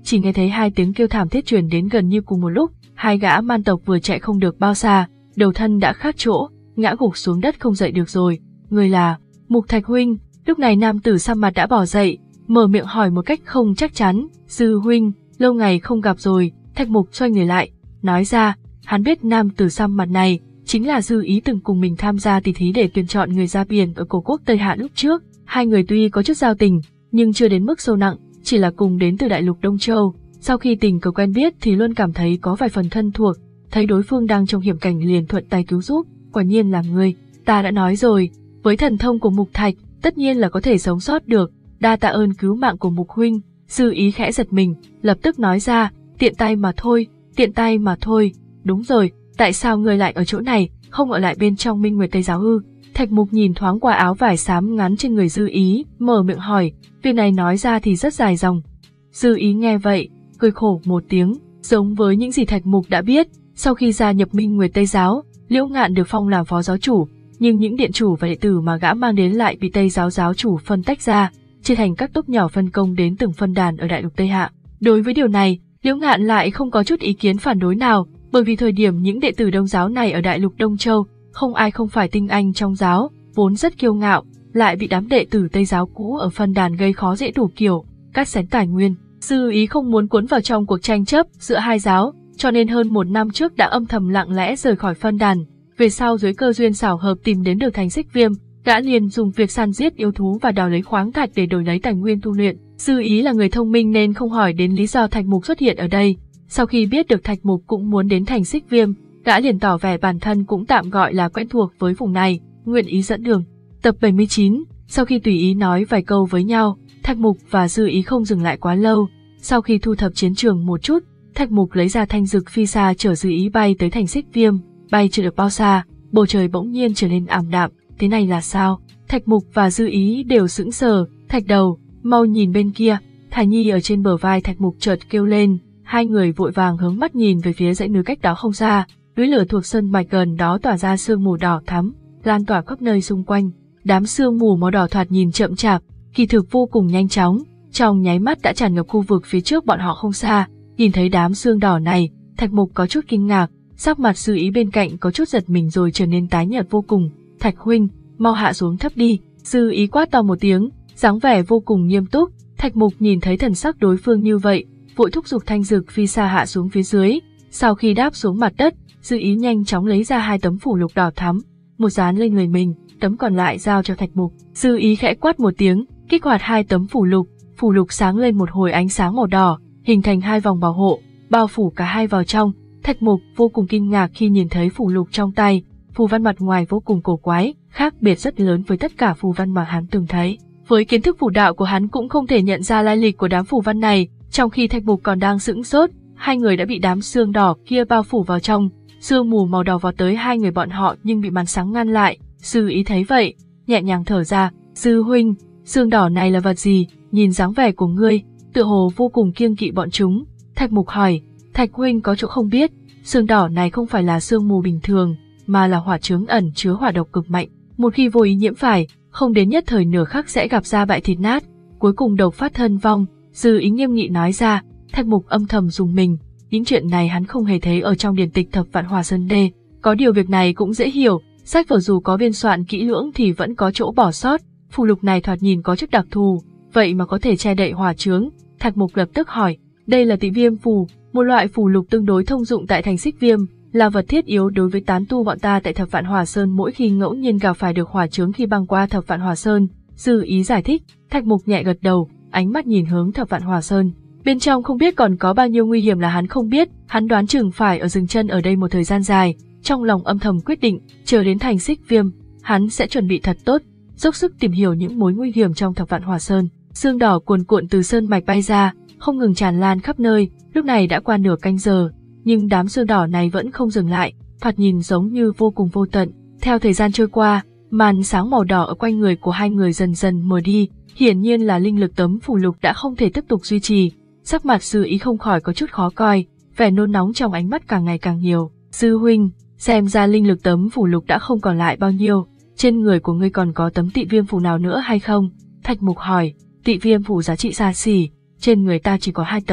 chỉ nghe thấy hai tiếng kêu thảm thiết truyền đến gần như cùng một lúc. Hai gã man tộc vừa chạy không được bao xa, đầu thân đã khác chỗ, ngã gục xuống đất không dậy được rồi. Người là Mục Thạch huynh. Lúc này nam tử xăm mặt đã bỏ dậy, mở miệng hỏi một cách không chắc chắn. Sư huynh, lâu ngày không gặp rồi. Thạch Mục xoay người lại, nói ra, hắn biết nam tử xăm mặt này chính là Dư Ý từng cùng mình tham gia tỷ thí để tuyển chọn người ra biển ở cổ quốc Tây Hạ lúc trước. Hai người tuy có chút giao tình, nhưng chưa đến mức sâu nặng, chỉ là cùng đến từ đại lục Đông Châu. Sau khi tình cờ quen biết thì luôn cảm thấy có vài phần thân thuộc, thấy đối phương đang trong hiểm cảnh liền thuận tay cứu giúp. Quả nhiên là ngươi, ta đã nói rồi, với thần thông của Mục Thạch, tất nhiên là có thể sống sót được, đa tạ ơn cứu mạng của Mục huynh. Dư Ý khẽ giật mình, lập tức nói ra, tiện tay mà thôi, tiện tay mà thôi. Đúng rồi, tại sao ngươi lại ở chỗ này, không ở lại bên trong Minh Nguyệt Tây Giáo ư? Thạch Mục nhìn thoáng qua áo vải xám ngắn trên người Dư Ý, mở miệng hỏi, việc này nói ra thì rất dài dòng. Dư Ý nghe vậy, cười khổ một tiếng, giống với những gì Thạch Mục đã biết, sau khi gia nhập Minh Nguyệt Tây Giáo, Liễu Ngạn được phong làm phó giáo chủ, nhưng những điện chủ và đệ tử mà gã mang đến lại bị Tây Giáo giáo chủ phân tách ra, chia thành các tốp nhỏ phân công đến từng phân đàn ở đại lục Tây Hạ. Đối với điều này, Liễu Ngạn lại không có chút ý kiến phản đối nào, bởi vì thời điểm những đệ tử Đông Giáo này ở đại lục Đông Châu, không ai không phải tinh anh trong giáo, vốn rất kiêu ngạo, lại bị đám đệ tử Tây Giáo cũ ở phân đàn gây khó dễ đủ kiểu, cắt xén tài nguyên. Dư Ý không muốn cuốn vào trong cuộc tranh chấp giữa hai giáo, cho nên hơn một năm trước đã âm thầm lặng lẽ rời khỏi phân đàn. Về sau dưới cơ duyên xảo hợp tìm đến được Thành Xích Viêm, gã liền dùng việc săn giết yêu thú và đào lấy khoáng thạch để đổi lấy tài nguyên tu luyện. Dư Ý là người thông minh nên không hỏi đến lý do Thạch Mục xuất hiện ở đây. Sau khi biết được Thạch Mục cũng muốn đến Thành Xích Viêm, gã liền tỏ vẻ bản thân cũng tạm gọi là quen thuộc với vùng này, nguyện ý dẫn đường. Tập bảy mươi chín, sau khi tùy ý nói vài câu với nhau, Thạch Mục và Dư Ý không dừng lại quá lâu. Sau khi thu thập chiến trường một chút, Thạch Mục lấy ra thanh dực phi xa chở Dư Ý bay tới Thành Xích Viêm. Bay chưa được bao xa, bầu trời bỗng nhiên trở nên ảm đạm. Thế này là sao? Thạch Mục và Dư Ý đều sững sờ. Thạch đầu, mau nhìn bên kia. Thải Nhi ở trên bờ vai Thạch Mục chợt kêu lên. Hai người vội vàng hướng mắt nhìn về phía dãy núi cách đó không xa. Núi lửa thuộc sơn mạch gần đó tỏa ra sương mù đỏ thắm, lan tỏa khắp nơi xung quanh. Đám sương mù màu đỏ thoạt nhìn chậm chạp, kỳ thực vô cùng nhanh chóng, trong nháy mắt đã tràn ngập khu vực phía trước bọn họ không xa. Nhìn thấy đám sương đỏ này, Thạch Mục có chút kinh ngạc, sắc mặt Dư Ý bên cạnh có chút giật mình rồi trở nên tái nhợt vô cùng. Thạch huynh, mau hạ xuống thấp đi. Dư Ý quát to một tiếng, dáng vẻ vô cùng nghiêm túc. Thạch Mục nhìn thấy thần sắc đối phương như vậy, vội thúc giục thanh dực phi xa hạ xuống phía dưới. Sau khi đáp xuống mặt đất, Dư Ý nhanh chóng lấy ra hai tấm phủ lục đỏ thắm, một dán lên người mình, tấm còn lại giao cho Thạch Mục. Dư Ý khẽ quát một tiếng, kích hoạt hai tấm phủ lục, phủ lục sáng lên một hồi ánh sáng màu đỏ, hình thành hai vòng bảo hộ, bao phủ cả hai vào trong. Thạch Mục vô cùng kinh ngạc khi nhìn thấy phù lục trong tay, phù văn mặt ngoài vô cùng cổ quái, khác biệt rất lớn với tất cả phù văn mà hắn từng thấy. Với kiến thức phù đạo của hắn cũng không thể nhận ra lai lịch của đám phù văn này. Trong khi Thạch Mục còn đang sững sốt, hai người đã bị đám sương đỏ kia bao phủ vào trong. Sương mù màu đỏ vọt tới hai người bọn họ nhưng bị màn sáng ngăn lại. Dư Ý thấy vậy, nhẹ nhàng thở ra. Dư huynh, sương đỏ này là vật gì? Nhìn dáng vẻ của ngươi, tựa hồ vô cùng kiêng kỵ bọn chúng. Thạch Mục hỏi. Thạch huynh có chỗ không biết, sương đỏ này không phải là sương mù bình thường, mà là hỏa chướng ẩn chứa hỏa độc cực mạnh. Một khi vô ý nhiễm phải, không đến nhất thời nửa khắc sẽ gặp ra bại thịt nát, cuối cùng độc phát thân vong. Dư Ý nghiêm nghị nói ra. Thạch Mục âm thầm dùng mình, những chuyện này hắn không hề thấy ở trong điển tịch Thập Vạn Hỏa Sơn Đê. Có điều việc này cũng dễ hiểu, sách vở dù có biên soạn kỹ lưỡng thì vẫn có chỗ bỏ sót. Phù lục này thoạt nhìn có chút đặc thù, vậy mà có thể che đậy hỏa chướng. Thạch Mục lập tức hỏi. Đây là Tị Viêm phù, một loại phù lục tương đối thông dụng tại Thành Xích Viêm, là vật thiết yếu đối với tán tu bọn ta tại Thập Vạn Hỏa Sơn mỗi khi ngẫu nhiên gặp phải được hỏa chướng khi băng qua Thập Vạn Hỏa Sơn. Dư Ý giải thích. Thạch Mục nhẹ gật đầu, ánh mắt nhìn hướng Thập Vạn Hỏa Sơn. Bên trong không biết còn có bao nhiêu nguy hiểm là hắn không biết, hắn đoán chừng phải ở dừng chân ở đây một thời gian dài, trong lòng âm thầm quyết định, chờ đến Thành Xích Viêm, hắn sẽ chuẩn bị thật tốt, dốc sức tìm hiểu những mối nguy hiểm trong Thập Vạn Hỏa Sơn. Sương đỏ cuồn cuộn từ sơn mạch bay ra, không ngừng tràn lan khắp nơi, lúc này đã qua nửa canh giờ, nhưng đám sương đỏ này vẫn không dừng lại, thoạt nhìn giống như vô cùng vô tận. Theo thời gian trôi qua, màn sáng màu đỏ ở quanh người của hai người dần dần mờ đi, hiển nhiên là linh lực tấm phù lục đã không thể tiếp tục duy trì. Sắc mặt Dư Ý không khỏi có chút khó coi, vẻ nôn nóng trong ánh mắt càng ngày càng nhiều. Dư huynh, xem ra linh lực tấm phù lục đã không còn lại bao nhiêu, trên người của ngươi còn có tấm Tị Viêm phù nào nữa hay không? Thạch Mục hỏi. Tị Viêm phù giá trị xa xỉ, trên người ta chỉ có hai tấm.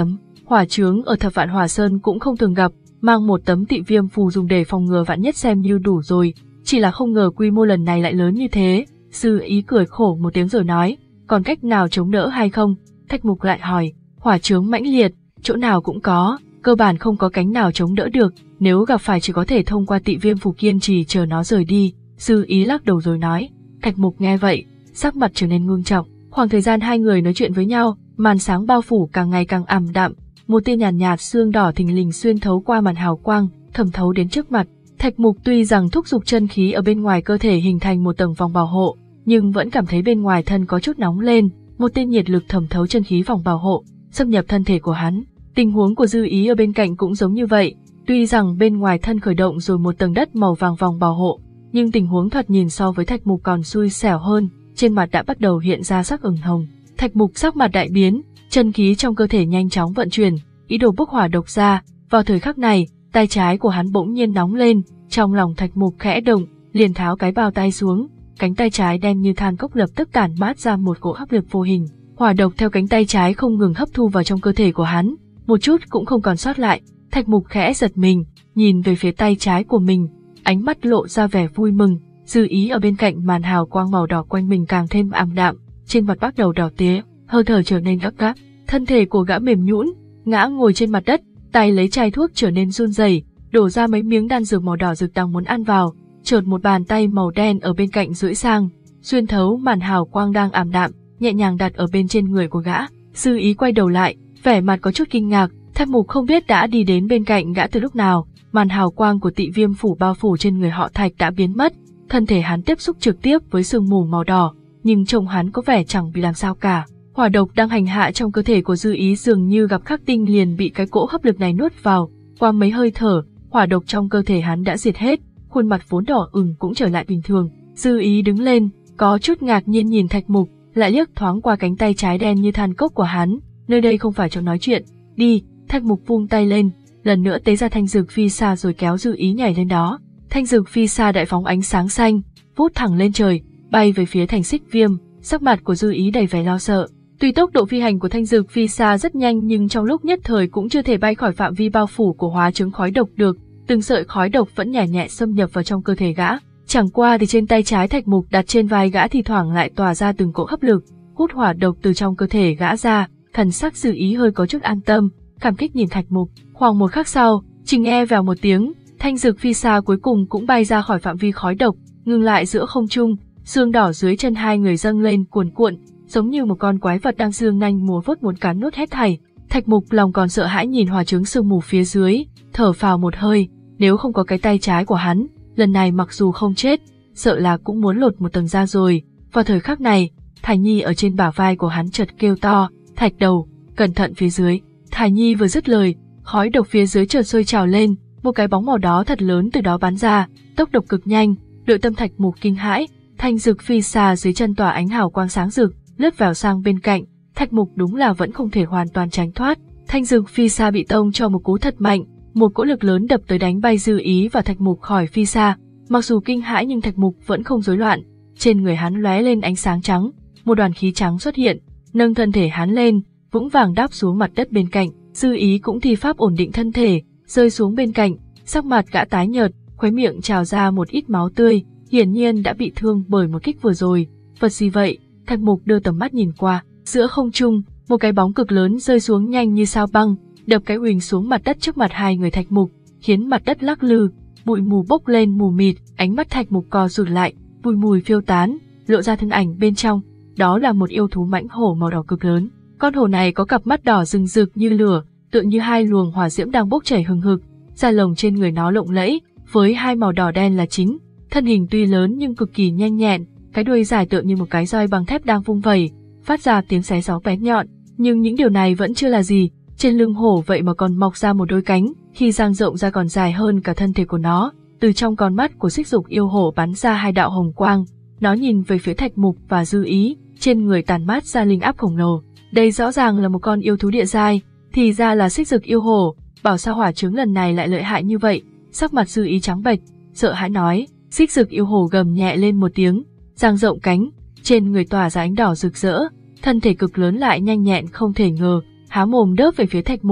Hỏa chướng ở Thập Vạn Hỏa Sơn cũng không thường gặp, mang một tấm tị viêm phù dùng để phòng ngừa vạn nhất xem như đủ rồi, chỉ là không ngờ quy mô lần này lại lớn như thế. Sư Ý cười khổ một tiếng rồi nói, còn cách nào chống đỡ hay không? Thạch Mục lại hỏi, hỏa chướng mãnh liệt, chỗ nào cũng có, cơ bản không có cánh nào chống đỡ được, nếu gặp phải chỉ có thể thông qua tị viêm phù kiên trì chờ nó rời đi. Sư Ý lắc đầu rồi nói. Thạch Mục nghe vậy, sắc mặt trở nên ngưng trọng. Khoảng thời gian hai người nói chuyện với nhau, màn sáng bao phủ càng ngày càng ảm đạm, một tia nhàn nhạt, nhạt xương đỏ thình lình xuyên thấu qua màn hào quang, thẩm thấu đến trước mặt. Thạch Mục tuy rằng thúc giục chân khí ở bên ngoài cơ thể hình thành một tầng vòng bảo hộ, nhưng vẫn cảm thấy bên ngoài thân có chút nóng lên, một tia nhiệt lực thẩm thấu chân khí vòng bảo hộ, xâm nhập thân thể của hắn. Tình huống của Dư Ý ở bên cạnh cũng giống như vậy, tuy rằng bên ngoài thân khởi động rồi một tầng đất màu vàng vòng bảo hộ, nhưng tình huống thoạt nhìn so với Thạch Mục còn xui xẻo hơn, trên mặt đã bắt đầu hiện ra sắc ửng hồng. Thạch Mục sắc mặt đại biến, chân khí trong cơ thể nhanh chóng vận chuyển, ý đồ bốc hỏa độc ra. Vào thời khắc này, tay trái của hắn bỗng nhiên nóng lên, trong lòng Thạch Mục khẽ động, liền tháo cái bao tay xuống, cánh tay trái đen như than cốc lập tức tản mát ra một cỗ áp lực vô hình, hỏa độc theo cánh tay trái không ngừng hấp thu vào trong cơ thể của hắn, một chút cũng không còn sót lại. Thạch Mục khẽ giật mình, nhìn về phía tay trái của mình, ánh mắt lộ ra vẻ vui mừng. Dư Ý ở bên cạnh màn hào quang màu đỏ quanh mình càng thêm ảm đạm, trên mặt bắt đầu đỏ tía, hơi thở trở nên gấp gáp, thân thể của gã mềm nhũn, ngã ngồi trên mặt đất, tay lấy chai thuốc trở nên run rẩy, đổ ra mấy miếng đan dược màu đỏ rực đang muốn ăn vào, chợt một bàn tay màu đen ở bên cạnh duỗi sang, xuyên thấu màn hào quang đang ảm đạm, nhẹ nhàng đặt ở bên trên người của gã. Dư Ý quay đầu lại, vẻ mặt có chút kinh ngạc, Thạch Mục không biết đã đi đến bên cạnh gã từ lúc nào, màn hào quang của tị viêm phủ bao phủ trên người họ Thạch đã biến mất, thân thể hắn tiếp xúc trực tiếp với sương mù màu đỏ, nhưng trông hắn có vẻ chẳng bị làm sao cả. Hỏa độc đang hành hạ trong cơ thể của Dư Ý dường như gặp khắc tinh liền bị cái cỗ hấp lực này nuốt vào, qua mấy hơi thở, hỏa độc trong cơ thể hắn đã diệt hết, khuôn mặt vốn đỏ ửng cũng trở lại bình thường. Dư Ý đứng lên, có chút ngạc nhiên nhìn Thạch Mục, lại liếc thoáng qua cánh tay trái đen như than cốc của hắn, nơi đây không phải chỗ nói chuyện, đi. Thạch Mục vung tay lên, lần nữa tế ra thanh dược phi xa rồi kéo Dư Ý nhảy lên đó. Thanh dược phi xa đại phóng ánh sáng xanh, vút thẳng lên trời, bay về phía thành xích viêm. Sắc mặt của Dư Ý đầy vẻ lo sợ. Tuy tốc độ phi hành của thanh dược phi xa rất nhanh nhưng trong lúc nhất thời cũng chưa thể bay khỏi phạm vi bao phủ của hóa chứng khói độc được, từng sợi khói độc vẫn nhẹ nhẹ xâm nhập vào trong cơ thể gã. Chẳng qua thì trên tay trái Thạch Mục đặt trên vai gã thì thoảng lại tỏa ra từng cỗ hấp lực, hút hỏa độc từ trong cơ thể gã ra. Thần sắc Dư Ý hơi có chút an tâm, cảm kích nhìn Thạch Mục. Khoảng một khắc sau, chỉ nghe vèo một tiếng, thanh dược phi xa cuối cùng cũng bay ra khỏi phạm vi khói độc, ngừng lại giữa không trung. Xương đỏ dưới chân hai người dâng lên cuồn cuộn, giống như một con quái vật đang giương nanh múa vuốt muốn cắn nuốt hết thảy. Thạch Mục lòng còn sợ hãi nhìn hỏa trướng sương mù phía dưới, thở phào một hơi, nếu không có cái tay trái của hắn, lần này mặc dù không chết, sợ là cũng muốn lột một tầng da rồi. Vào thời khắc này, Thải Nhi ở trên bả vai của hắn chợt kêu to, Thạch đầu, cẩn thận phía dưới. Thải Nhi vừa dứt lời, khói độc phía dưới chợt sôi trào lên, một cái bóng màu đó thật lớn từ đó bắn ra, tốc độ cực nhanh. Nội tâm Thạch Mục kinh hãi, thanh dược phi xa dưới chân tỏa ánh hào quang sáng rực, lướt vào sang bên cạnh. Thạch Mục đúng là vẫn không thể hoàn toàn tránh thoát. Thanh dược phi xa bị tông cho một cú thật mạnh, một cỗ lực lớn đập tới đánh bay Dư Ý và Thạch Mục khỏi phi xa. Mặc dù kinh hãi nhưng Thạch Mục vẫn không rối loạn, trên người hắn lóe lên ánh sáng trắng, một đoàn khí trắng xuất hiện, nâng thân thể hắn lên, vững vàng đáp xuống mặt đất bên cạnh. Dư Ý cũng thi pháp ổn định thân thể, rơi xuống bên cạnh, sắc mặt gã tái nhợt, khóe miệng trào ra một ít máu tươi, hiển nhiên đã bị thương bởi một kích vừa rồi. Vật gì vậy? Thạch Mục đưa tầm mắt nhìn qua, giữa không trung, một cái bóng cực lớn rơi xuống nhanh như sao băng, đập cái uỳnh xuống mặt đất trước mặt hai người Thạch Mục, khiến mặt đất lắc lư, bụi mù bốc lên mù mịt. Ánh mắt Thạch Mục co rụt lại, bụi mùi phiêu tán, lộ ra thân ảnh bên trong, đó là một yêu thú mãnh hổ màu đỏ cực lớn. Con hổ này có cặp mắt đỏ rừng rực như lửa, tựa như hai luồng hỏa diễm đang bốc chảy hừng hực, da lông trên người nó lộng lẫy, với hai màu đỏ đen là chính. Thân hình tuy lớn nhưng cực kỳ nhanh nhẹn, cái đuôi dài tựa như một cái roi bằng thép đang vung vẩy, phát ra tiếng xé gió bén nhọn. Nhưng những điều này vẫn chưa là gì, trên lưng hổ vậy mà còn mọc ra một đôi cánh, khi dang rộng ra còn dài hơn cả thân thể của nó. Từ trong con mắt của xích dục yêu hổ bắn ra hai đạo hồng quang, nó nhìn về phía Thạch Mục và Dư Ý, trên người tàn mát ra linh áp khổng lồ. Đây rõ ràng là một con yêu thú địa giai, thì ra là xích dực yêu hổ, bảo sao hỏa trướng lần này lại lợi hại như vậy. Sắc mặt Dư Ý trắng bệch, sợ hãi nói. Xích dực yêu hổ gầm nhẹ lên một tiếng, dang rộng cánh, trên người tỏa ra ánh đỏ rực rỡ, thân thể cực lớn lại nhanh nhẹn không thể ngờ, há mồm đớp về phía Thạch Mục.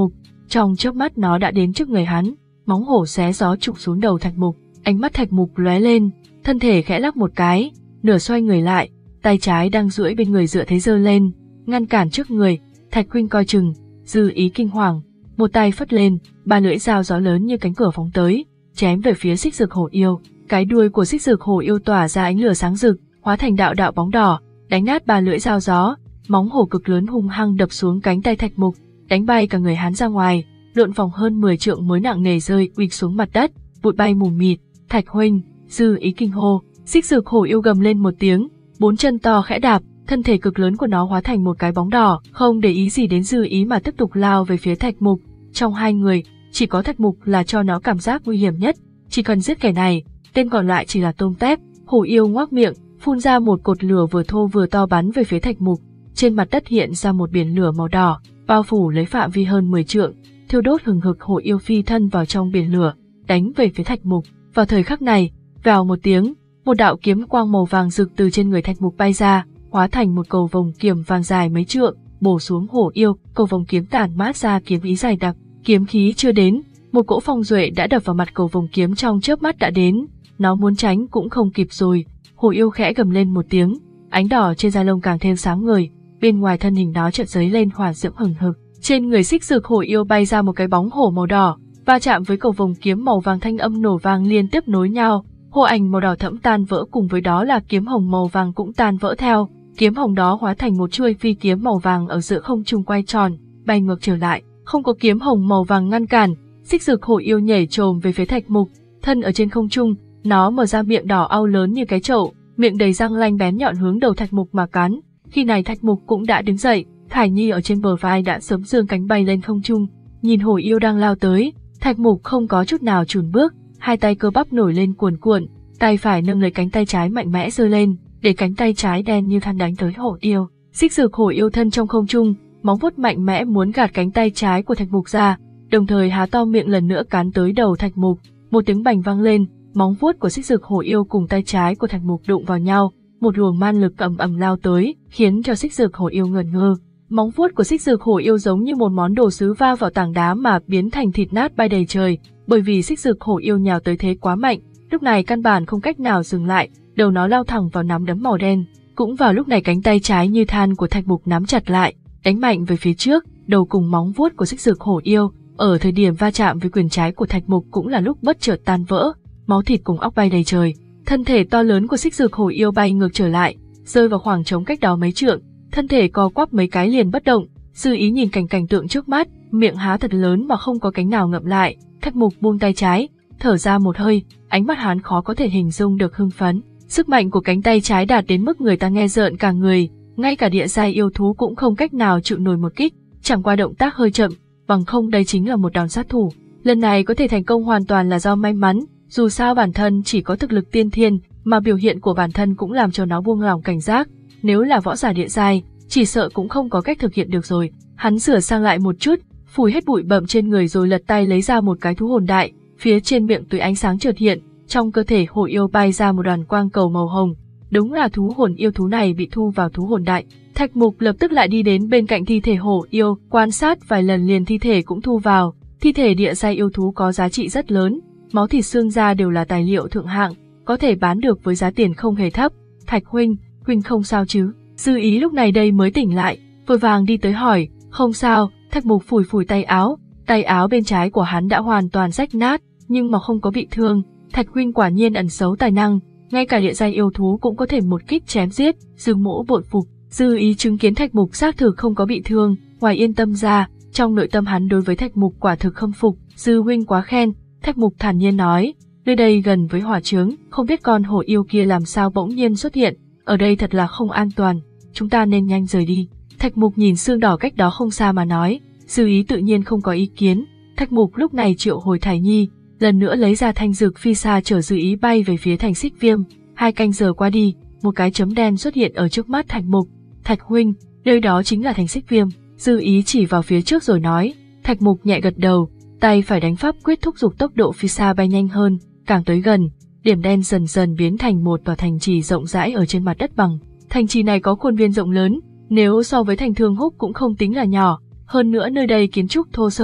Trong chớp mắt nó đã đến trước người hắn, móng hổ xé gió chụp xuống đầu Thạch Mục. Ánh mắt Thạch Mục lóe lên, thân thể khẽ lắc một cái, nửa xoay người lại, tay trái đang duỗi bên người dựa thế giơ lên, ngăn cản trước người. Thạch huynh coi chừng. Dư Ý kinh hoàng, một tay phất lên, ba lưỡi dao gió lớn như cánh cửa phóng tới, chém về phía Xích Dược Hổ Yêu. Cái đuôi của Xích Dược Hổ Yêu tỏa ra ánh lửa sáng rực, hóa thành đạo đạo bóng đỏ, đánh nát ba lưỡi dao gió. Móng hổ cực lớn hung hăng đập xuống cánh tay Thạch Mục, đánh bay cả người hắn ra ngoài, lượn vòng hơn mười trượng mới nặng nề rơi uịch xuống mặt đất, bụi bay mù mịt. Thạch huynh! Dư Ý kinh hô. Xích Dược Hổ Yêu gầm lên một tiếng, bốn chân to khẽ đạp, thân thể cực lớn của nó hóa thành một cái bóng đỏ, không để ý gì đến Dư Ý mà tiếp tục lao về phía Thạch Mục. Trong hai người, chỉ có Thạch Mục là cho nó cảm giác nguy hiểm nhất, chỉ cần giết kẻ này, tên còn lại chỉ là tôm tép. Hổ Yêu ngoác miệng, phun ra một cột lửa vừa thô vừa to bắn về phía Thạch Mục. Trên mặt đất hiện ra một biển lửa màu đỏ, bao phủ lấy phạm vi hơn mười trượng, thiêu đốt hừng hực. Hổ Yêu phi thân vào trong biển lửa, đánh về phía Thạch Mục. Vào thời khắc này, vèo một tiếng, một đạo kiếm quang màu vàng rực từ trên người Thạch Mục bay ra, hóa thành một cầu vồng kiếm vàng dài mấy trượng, bổ xuống Hổ Yêu. Cầu vồng kiếm tản mát ra kiếm ý dày đặc, kiếm khí chưa đến, một cỗ phong duệ đã đập vào mặt cầu vồng kiếm trong chớp mắt đã đến, nó muốn tránh cũng không kịp rồi. Hổ Yêu khẽ gầm lên một tiếng, ánh đỏ trên da lông càng thêm sáng ngời, bên ngoài thân hình nó chợt dấy lên hỏa diễm hừng hực. Trên người Xích Dược Hổ Yêu bay ra một cái bóng hổ màu đỏ, va chạm với cầu vồng kiếm màu vàng, thanh âm nổ vang liên tiếp nối nhau. Hổ ảnh màu đỏ thẫm tan vỡ, cùng với đó là kiếm hồng màu vàng cũng tan vỡ theo. Kiếm hồng đó hóa thành một chuôi phi kiếm màu vàng ở giữa không trung quay tròn, bay ngược trở lại, không có kiếm hồng màu vàng ngăn cản. Xích Dược Hổ Yêu nhảy trồm về phía Thạch Mục, thân ở trên không trung, nó mở ra miệng đỏ au lớn như cái chậu, miệng đầy răng lanh bén nhọn hướng đầu Thạch Mục mà cắn. Khi này Thạch Mục cũng đã đứng dậy, Thải Nhi ở trên bờ vai đã sớm giương cánh bay lên không trung, nhìn Hổ Yêu đang lao tới. Thạch Mục không có chút nào chùn bước, hai tay cơ bắp nổi lên cuồn cuộn, tay phải nâng lấy cánh tay trái mạnh mẽ giơ lên, để cánh tay trái đen như than đánh tới Hổ Yêu. Xích Dược Hổ Yêu thân trong không trung, móng vuốt mạnh mẽ muốn gạt cánh tay trái của Thạch Mục ra, đồng thời há to miệng lần nữa cắn tới đầu Thạch Mục. Một tiếng bành vang lên, móng vuốt của Xích Dược Hổ Yêu cùng tay trái của Thạch Mục đụng vào nhau, một luồng man lực ầm ầm lao tới, khiến cho Xích Dược Hổ Yêu ngẩn ngơ. Móng vuốt của Xích Dược Hổ Yêu giống như một món đồ sứ va vào tảng đá mà biến thành thịt nát bay đầy trời, bởi vì Xích Dược Hổ Yêu nhào tới thế quá mạnh, lúc này căn bản không cách nào dừng lại, đầu nó lao thẳng vào nắm đấm màu đen. Cũng vào lúc này cánh tay trái như than của Thạch Mục nắm chặt lại, đánh mạnh về phía trước, đầu cùng móng vuốt của Xích Dược Hổ Yêu, ở thời điểm va chạm với quyền trái của Thạch Mục cũng là lúc bất chợt tan vỡ, máu thịt cùng óc bay đầy trời. Thân thể to lớn của Xích Dược Hổ Yêu bay ngược trở lại, rơi vào khoảng trống cách đó mấy trượng, thân thể co quắp mấy cái liền bất động. Dư Ý nhìn cảnh cảnh tượng trước mắt, miệng há thật lớn mà không có cánh nào ngậm lại. Thạch Mục buông tay trái, thở ra một hơi, ánh mắt hắn khó có thể hình dung được hưng phấn. Sức mạnh của cánh tay trái đạt đến mức người ta nghe rợn cả người, ngay cả địa giai yêu thú cũng không cách nào chịu nổi một kích, chẳng qua động tác hơi chậm, bằng không đây chính là một đòn sát thủ. Lần này có thể thành công hoàn toàn là do may mắn, dù sao bản thân chỉ có thực lực tiên thiên, mà biểu hiện của bản thân cũng làm cho nó buông lỏng cảnh giác. Nếu là võ giả địa giai, chỉ sợ cũng không có cách thực hiện được rồi. Hắn sửa sang lại một chút, phủi hết bụi bặm trên người rồi lật tay lấy ra một cái thú hồn đại, phía trên miệng tùy ánh sáng chợt hiện, trong cơ thể Hổ Yêu bay ra một đoàn quang cầu màu hồng. Đúng là thú hồn yêu thú này bị thu vào thú hồn đại. Thạch Mục lập tức lại đi đến bên cạnh thi thể Hổ Yêu, quan sát vài lần liền thi thể cũng thu vào. Thi thể địa giai yêu thú có giá trị rất lớn, máu thịt xương da đều là tài liệu thượng hạng, có thể bán được với giá tiền không hề thấp. Thạch huynh, huynh không sao chứ? Dư Ý lúc này đây mới tỉnh lại, vội vàng đi tới hỏi. Không sao. Thạch Mục phủi phủi tay áo, tay áo bên trái của hắn đã hoàn toàn rách nát, nhưng mà không có bị thương. Thạch huynh quả nhiên ẩn giấu tài năng, ngay cả địa giai yêu thú cũng có thể một kích chém giết. Dương Mỗ bội phục. Dư Ý chứng kiến Thạch Mục xác thực không có bị thương, ngoài yên tâm ra, trong nội tâm hắn đối với Thạch Mục quả thực khâm phục. Dư huynh quá khen. Thạch Mục thản nhiên nói, nơi đây gần với hỏa trướng, không biết con hổ yêu kia làm sao bỗng nhiên xuất hiện, ở đây thật là không an toàn, chúng ta nên nhanh rời đi. Thạch Mục nhìn xương đỏ cách đó không xa mà nói. Dư Ý tự nhiên không có ý kiến. Thạch Mục lúc này triệu hồi Thải Nhi, lần nữa lấy ra thanh dược phi xa chở Dư Ý bay về phía thành Xích Viêm. Hai canh giờ qua đi, một cái chấm đen xuất hiện ở trước mắt Thạch Mục. Thạch huynh, nơi đó chính là thành Xích Viêm. Dư Ý chỉ vào phía trước rồi nói. Thạch Mục nhẹ gật đầu, tay phải đánh pháp quyết thúc giục tốc độ phi xa bay nhanh hơn, càng tới gần, điểm đen dần dần biến thành một tòa thành trì rộng rãi ở trên mặt đất bằng. Thành trì này có khuôn viên rộng lớn, nếu so với thành Thương Húc cũng không tính là nhỏ, hơn nữa nơi đây kiến trúc thô sơ,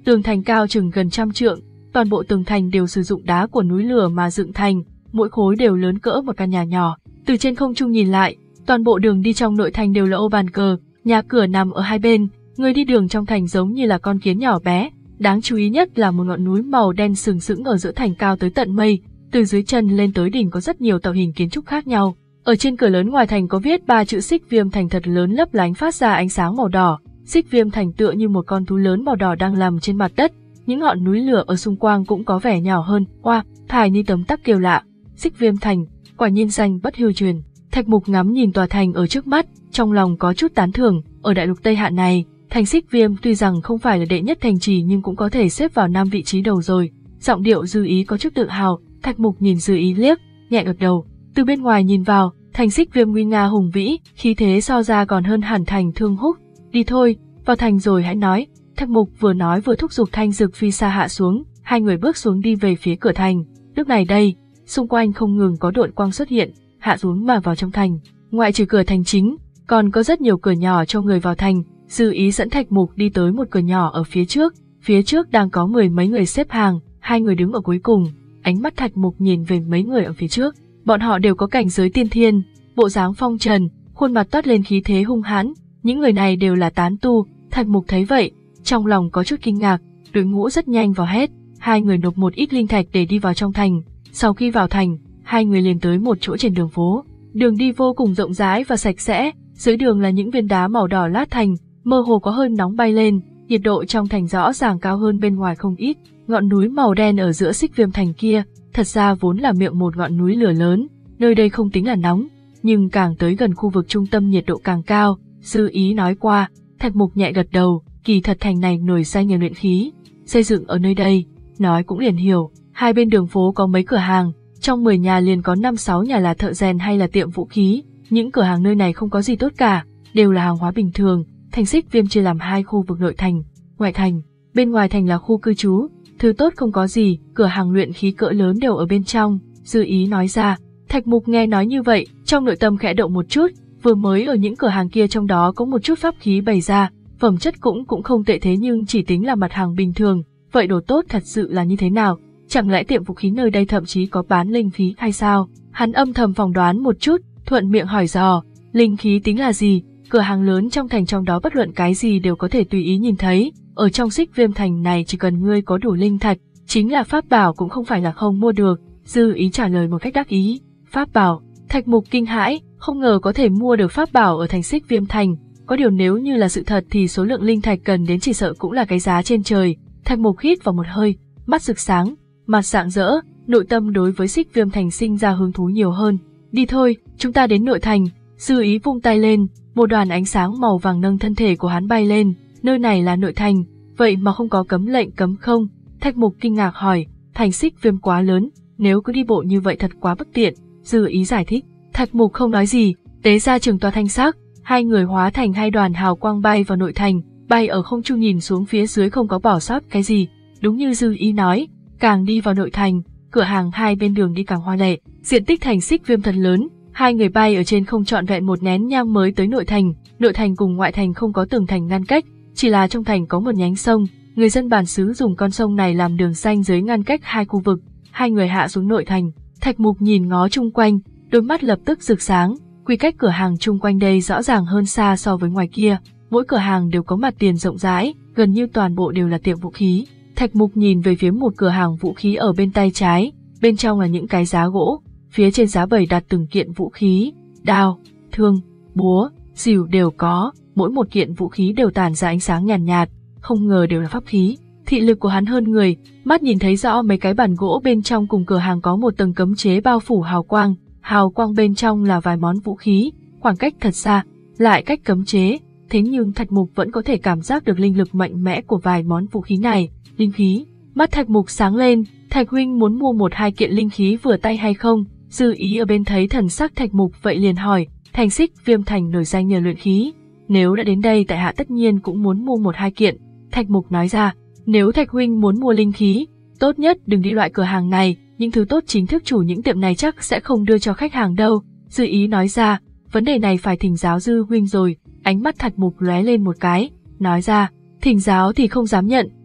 Tường thành cao chừng gần trăm trượng, toàn bộ tường thành đều sử dụng đá của núi lửa mà dựng thành, mỗi khối đều lớn cỡ một căn nhà nhỏ. Từ trên không trung nhìn lại, toàn bộ đường đi trong nội thành đều là ô bàn cờ, nhà cửa nằm ở hai bên, người đi đường trong thành giống như là con kiến nhỏ bé. Đáng chú ý nhất là một ngọn núi màu đen sừng sững ở giữa thành cao tới tận mây, từ dưới chân lên tới đỉnh có rất nhiều tạo hình kiến trúc khác nhau. Ở trên cửa lớn ngoài thành có viết ba chữ Xích Viêm Thành thật lớn lấp lánh phát ra ánh sáng màu đỏ. Xích Viêm Thành tựa như một con thú lớn màu đỏ đang nằm trên mặt đất. Những ngọn núi lửa ở xung quanh cũng có vẻ nhỏ hơn. Oa, Thải Ni tấm tắc kêu lạ. Xích Viêm Thành, quả nhiên danh bất hư truyền. Thạch Mục ngắm nhìn tòa thành ở trước mắt, trong lòng có chút tán thưởng. Ở đại lục Tây Hạ này, thành Xích Viêm tuy rằng không phải là đệ nhất thành trì nhưng cũng có thể xếp vào năm vị trí đầu rồi. Giọng điệu Dư Ý có chút tự hào. Thạch Mục nhìn Dư Ý liếc, nhẹ gật đầu. Từ bên ngoài nhìn vào, thành Xích Viêm nguy nga hùng vĩ, khí thế so ra còn hơn hẳn thành Thương Húc. Đi thôi, vào thành rồi hãy nói. Thạch Mục vừa nói vừa thúc giục Thanh Dực Phi Sa hạ xuống, hai người bước xuống đi về phía cửa thành. Lúc này đây, xung quanh không ngừng có đội quang xuất hiện, hạ xuống mà vào trong thành. Ngoại trừ cửa thành chính, còn có rất nhiều cửa nhỏ cho người vào thành. Dư Ý dẫn Thạch Mục đi tới một cửa nhỏ ở phía trước, phía trước đang có mười mấy người xếp hàng, hai người đứng ở cuối cùng. Ánh mắt Thạch Mục nhìn về mấy người ở phía trước, bọn họ đều có cảnh giới tiên thiên, bộ dáng phong trần, khuôn mặt toát lên khí thế hung hãn. Những người này đều là tán tu. Thạch Mục thấy vậy, trong lòng có chút kinh ngạc. Đội ngũ rất nhanh vào hết, hai người nộp một ít linh thạch để đi vào trong thành. Sau khi vào thành, hai người liền tới một chỗ trên đường phố. Đường đi vô cùng rộng rãi và sạch sẽ, dưới đường là những viên đá màu đỏ lát thành, mơ hồ có hơi nóng bay lên, nhiệt độ trong thành rõ ràng cao hơn bên ngoài không ít. Ngọn núi màu đen ở giữa Xích Viêm Thành kia, thật ra vốn là miệng một ngọn núi lửa lớn, nơi đây không tính là nóng, nhưng càng tới gần khu vực trung tâm nhiệt độ càng cao. Dư Ý nói qua, Thạch Mục nhẹ gật đầu, kỳ thật thành này nổi danh nhờ luyện khí, xây dựng ở nơi đây, nói cũng liền hiểu. Hai bên đường phố có mấy cửa hàng, trong mười nhà liền có năm sáu nhà là thợ rèn hay là tiệm vũ khí. Những cửa hàng nơi này không có gì tốt cả, đều là hàng hóa bình thường. Thành Xích Viêm chia làm hai khu vực nội thành, ngoại thành. Bên ngoài thành là khu cư trú, thứ tốt không có gì, cửa hàng luyện khí cỡ lớn đều ở bên trong. Dư Ý nói ra. Thạch Mục nghe nói như vậy, trong nội tâm khẽ động một chút. Vừa mới ở những cửa hàng kia trong đó có một chút pháp khí bày ra, phẩm chất cũng cũng không tệ thế nhưng chỉ tính là mặt hàng bình thường. Vậy đồ tốt thật sự là như thế nào? Chẳng lẽ tiệm vũ khí nơi đây thậm chí có bán linh khí hay sao? Hắn âm thầm phỏng đoán một chút, thuận miệng hỏi dò, linh khí tính là gì? Cửa hàng lớn trong thành trong đó bất luận cái gì đều có thể tùy ý nhìn thấy. Ở trong Xích Viêm Thành này chỉ cần ngươi có đủ linh thạch, chính là pháp bảo cũng không phải là không mua được. Dư Ý trả lời một cách đắc ý. Pháp bảo? Thạch Mục kinh hãi, không ngờ có thể mua được pháp bảo ở thành Xích Viêm Thành. Có điều nếu như là sự thật thì số lượng linh thạch cần đến chỉ sợ cũng là cái giá trên trời. Thạch Mục hít vào một hơi, mắt rực sáng, mặt rạng rỡ, nội tâm đối với Xích Viêm Thành sinh ra hứng thú nhiều hơn. Đi thôi, chúng ta đến nội thành. Dư Ý vung tay lên, một đoàn ánh sáng màu vàng nâng thân thể của hắn bay lên. Nơi này là nội thành, vậy mà không có cấm lệnh cấm không? Thạch Mục kinh ngạc hỏi, thành Xích Viêm quá lớn, nếu cứ đi bộ như vậy thật quá bất tiện. Dư Ý giải thích. Thạch Mục không nói gì, tế ra trường toa thanh sắc, hai người hóa thành hai đoàn hào quang bay vào nội thành, bay ở không trung nhìn xuống phía dưới không có bỏ sót cái gì. Đúng như Dư Ý nói, càng đi vào nội thành, cửa hàng hai bên đường đi càng hoa lệ, diện tích thành Xích Viêm thật lớn. Hai người bay ở trên không trọn vẹn một nén nhang mới tới nội thành. Nội thành cùng ngoại thành không có tường thành ngăn cách, chỉ là trong thành có một nhánh sông. Người dân bản xứ dùng con sông này làm đường ranh giới ngăn cách hai khu vực. Hai người hạ xuống nội thành. Thạch Mục nhìn ngó chung quanh, đôi mắt lập tức rực sáng. Quy cách cửa hàng chung quanh đây rõ ràng hơn xa so với ngoài kia. Mỗi cửa hàng đều có mặt tiền rộng rãi, gần như toàn bộ đều là tiệm vũ khí. Thạch Mục nhìn về phía một cửa hàng vũ khí ở bên tay trái, bên trong là những cái giá gỗ. Phía trên giá bày đặt từng kiện vũ khí, đao, thương, búa, dìu đều có, mỗi một kiện vũ khí đều tản ra ánh sáng nhàn nhạt, nhạt, không ngờ đều là pháp khí. Thị lực của hắn hơn người, mắt nhìn thấy rõ mấy cái bàn gỗ bên trong cùng cửa hàng có một tầng cấm chế bao phủ hào quang, hào quang bên trong là vài món vũ khí, khoảng cách thật xa, lại cách cấm chế, thế nhưng Thạch Mục vẫn có thể cảm giác được linh lực mạnh mẽ của vài món vũ khí này. Linh khí, mắt Thạch Mục sáng lên, Thạch huynh muốn mua một hai kiện linh khí vừa tay hay không? Dư Ý ở bên thấy thần sắc Thạch Mục vậy liền hỏi, thành Xích Viêm Thành nổi danh nhờ luyện khí, nếu đã đến đây tại hạ tất nhiên cũng muốn mua một hai kiện. Thạch Mục nói ra, nếu Thạch huynh muốn mua linh khí, tốt nhất đừng đi loại cửa hàng này, những thứ tốt chính thức chủ những tiệm này chắc sẽ không đưa cho khách hàng đâu. Dư Ý nói ra, vấn đề này phải thỉnh giáo Dư huynh rồi. Ánh mắt Thạch Mục lóe lên một cái, nói ra, thỉnh giáo thì không dám nhận,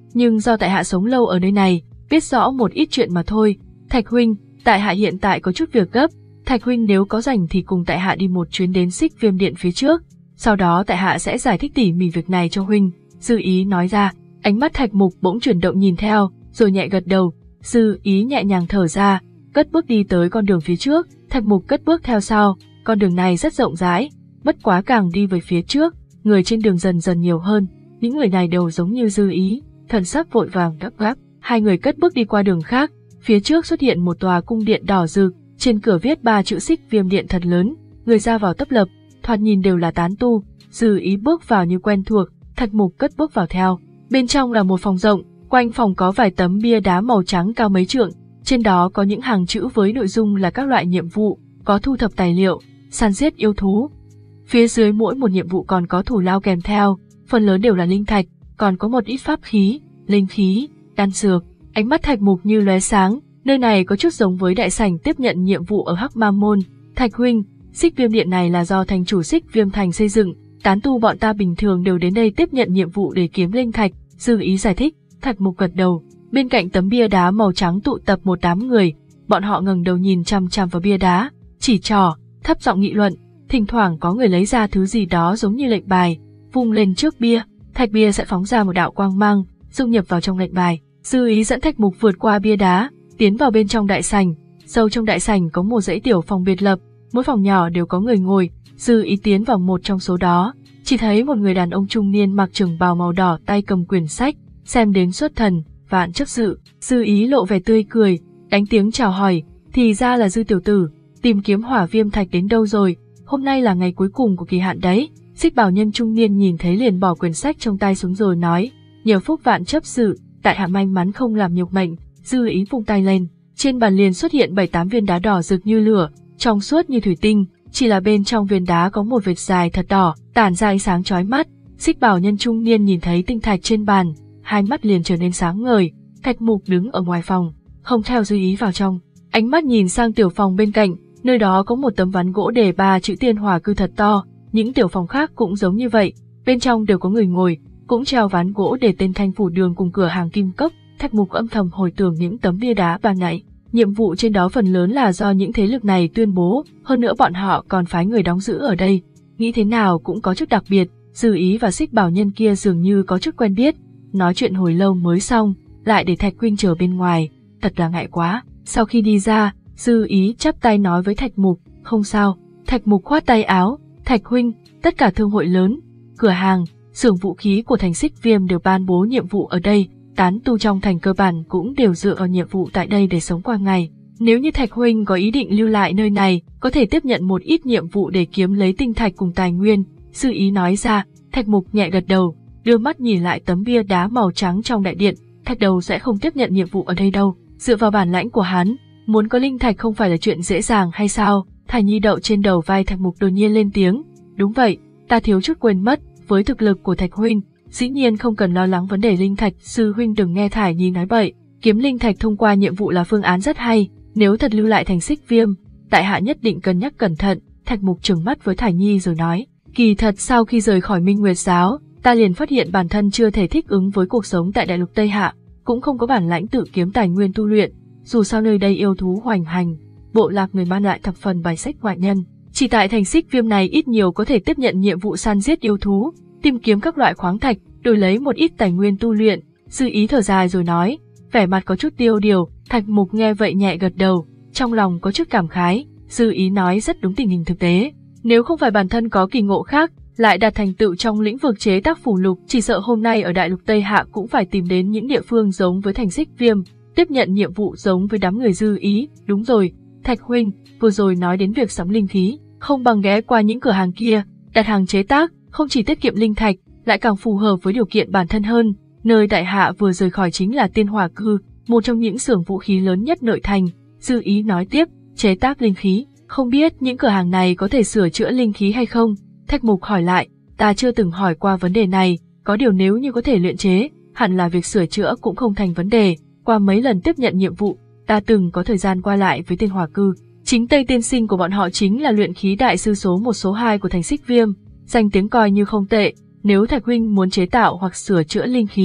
nhưng do tại hạ sống lâu ở nơi này, biết rõ một ít chuyện mà thôi. Thạch huynh, tại hạ hiện tại có chút việc gấp, Thạch huynh nếu có rảnh thì cùng tại hạ đi một chuyến đến Xích Viêm Điện phía trước, sau đó tại hạ sẽ giải thích tỉ mỉ việc này cho huynh. Dư Ý nói ra. Ánh mắt Thạch Mục bỗng chuyển động nhìn theo, rồi nhẹ gật đầu. Dư Ý nhẹ nhàng thở ra, cất bước đi tới con đường phía trước. Thạch Mục cất bước theo sau. Con đường này rất rộng rãi, bất quá càng đi về phía trước, người trên đường dần dần nhiều hơn. Những người này đều giống như Dư Ý, thần sắc vội vàng gấp gáp. Hai người cất bước đi qua đường khác, phía trước xuất hiện một tòa cung điện đỏ rực, trên cửa viết ba chữ Xích Viêm Điện thật lớn, người ra vào tấp lập, thoạt nhìn đều là tán tu. Dư Ý bước vào như quen thuộc, Thạch Mục cất bước vào theo. Bên trong là một phòng rộng, quanh phòng có vài tấm bia đá màu trắng cao mấy trượng, trên đó có những hàng chữ với nội dung là các loại nhiệm vụ, có thu thập tài liệu, săn giết yêu thú. Phía dưới mỗi một nhiệm vụ còn có thủ lao kèm theo, phần lớn đều là linh thạch, còn có một ít pháp khí, linh khí, đan dược. Ánh mắt Thạch Mục như lóe sáng, nơi này có chút giống với đại sảnh tiếp nhận nhiệm vụ ở Hắc Ma Môn. Thạch huynh, Xích Viêm Điện này là do thành chủ Xích Viêm Thành xây dựng, tán tu bọn ta bình thường đều đến đây tiếp nhận nhiệm vụ để kiếm linh thạch. Dư Ý giải thích. Thạch Mục gật đầu. Bên cạnh tấm bia đá màu trắng tụ tập một đám người, bọn họ ngẩng đầu nhìn chằm chằm vào bia đá, chỉ trỏ, thấp giọng nghị luận. Thỉnh thoảng có người lấy ra thứ gì đó giống như lệnh bài, vung lên trước bia, thạch bia sẽ phóng ra một đạo quang mang, dung nhập vào trong lệnh bài. Dư Ý dẫn Thạch Mục vượt qua bia đá, tiến vào bên trong đại sảnh. Sâu trong đại sảnh có một dãy tiểu phòng biệt lập, mỗi phòng nhỏ đều có người ngồi. Dư Ý tiến vào một trong số đó, chỉ thấy một người đàn ông trung niên mặc trường bào màu đỏ, tay cầm quyển sách, xem đến xuất thần, vạn chấp sự. Dư Ý lộ vẻ tươi cười, đánh tiếng chào hỏi, thì ra là Dư tiểu tử, tìm kiếm hỏa viêm thạch đến đâu rồi, hôm nay là ngày cuối cùng của kỳ hạn đấy. Xích bào nhân trung niên nhìn thấy liền bỏ quyển sách trong tay xuống rồi nói, nhờ phúc vạn chấp sự, tại hạ may mắn không làm nhục mệnh. Dư Ý vung tay lên, trên bàn liền xuất hiện bảy tám viên đá đỏ rực như lửa, trong suốt như thủy tinh, chỉ là bên trong viên đá có một vệt dài thật đỏ, tản ra ánh sáng chói mắt. Xích bào nhân trung niên nhìn thấy tinh thạch trên bàn, hai mắt liền trở nên sáng ngời. Thạch Mục đứng ở ngoài phòng, không theo Dư Ý vào trong, ánh mắt nhìn sang tiểu phòng bên cạnh, nơi đó có một tấm ván gỗ đề ba chữ Tiên Hỏa Cư thật to. Những tiểu phòng khác cũng giống như vậy, bên trong đều có người ngồi, cũng treo ván gỗ để tên Thanh Phủ Đường cùng cửa hàng Kim Cốc. Thạch Mục âm thầm hồi tưởng những tấm bia đá ban nãy, nhiệm vụ trên đó phần lớn là do những thế lực này tuyên bố, hơn nữa bọn họ còn phái người đóng giữ ở đây, nghĩ thế nào cũng có chút đặc biệt. Dư Ý và Xích Bảo Nhân kia dường như có chút quen biết, nói chuyện hồi lâu mới xong, lại để Thạch huynh chờ bên ngoài, thật là ngại quá. Sau khi đi ra, Dư Ý chắp tay nói với Thạch Mục, không sao. Thạch Mục khoát tay áo, Thạch huynh, tất cả thương hội lớn, cửa hàng, xưởng vũ khí của thành Xích Viêm đều ban bố nhiệm vụ ở đây, tán tu trong thành cơ bản cũng đều dựa vào nhiệm vụ tại đây để sống qua ngày. Nếu như Thạch huynh có ý định lưu lại nơi này, có thể tiếp nhận một ít nhiệm vụ để kiếm lấy tinh thạch cùng tài nguyên. Dư Ý nói ra. Thạch Mục nhẹ gật đầu, đưa mắt nhìn lại tấm bia đá màu trắng trong đại điện. Thạch đầu sẽ không tiếp nhận nhiệm vụ ở đây đâu, dựa vào bản lãnh của hắn, muốn có linh thạch không phải là chuyện dễ dàng hay sao? Thải Nhi đậu trên đầu vai Thạch Mục đột nhiên lên tiếng, đúng vậy, ta thiếu chút quên mất, với thực lực của Thạch huynh, dĩ nhiên không cần lo lắng vấn đề linh thạch. Sư huynh đừng nghe Thải Nhi nói bậy, kiếm linh thạch thông qua nhiệm vụ là phương án rất hay, nếu thật lưu lại thành Xích Viêm, tại hạ nhất định cân nhắc cẩn thận. Thạch Mục trừng mắt với Thải Nhi rồi nói, kỳ thật sau khi rời khỏi Minh Nguyệt giáo, ta liền phát hiện bản thân chưa thể thích ứng với cuộc sống tại đại lục Tây Hạ, cũng không có bản lãnh tự kiếm tài nguyên tu luyện, dù sao nơi đây yêu thú hoành hành, bộ lạc người Man lại thập phần bài xích ngoại nhân, chỉ tại thành Xích Viêm này ít nhiều có thể tiếp nhận nhiệm vụ săn giết yêu thú, tìm kiếm các loại khoáng thạch, đổi lấy một ít tài nguyên tu luyện. Dư Ý thở dài rồi nói, vẻ mặt có chút tiêu điều. Thạch Mục nghe vậy nhẹ gật đầu, trong lòng có chút cảm khái. Dư Ý nói rất đúng tình hình thực tế, nếu không phải bản thân có kỳ ngộ khác, lại đạt thành tựu trong lĩnh vực chế tác phù lục, chỉ sợ hôm nay ở đại lục Tây Hạ cũng phải tìm đến những địa phương giống với thành Xích Viêm, tiếp nhận nhiệm vụ giống với đám người Dư Ý. Đúng rồi, Thạch huynh, vừa rồi nói đến việc sắm linh khí, không bằng ghé qua những cửa hàng kia, đặt hàng chế tác, không chỉ tiết kiệm linh thạch, lại càng phù hợp với điều kiện bản thân hơn. Nơi đại hạ vừa rời khỏi chính là Tiên Hỏa Cư, một trong những xưởng vũ khí lớn nhất nội thành. Dư Ý nói tiếp, chế tác linh khí, không biết những cửa hàng này có thể sửa chữa linh khí hay không? Thạch Mục hỏi lại, ta chưa từng hỏi qua vấn đề này, có điều nếu như có thể luyện chế, hẳn là việc sửa chữa cũng không thành vấn đề. Qua mấy lần tiếp nhận nhiệm vụ, ta từng có thời gian qua lại với Tiên Hỏa Cư, chính Tây tiên sinh của bọn họ chính là luyện khí đại sư số một số hai của thành Xích Viêm, danh tiếng coi như không tệ. Nếu Thạch huynh muốn chế tạo hoặc sửa chữa linh khí,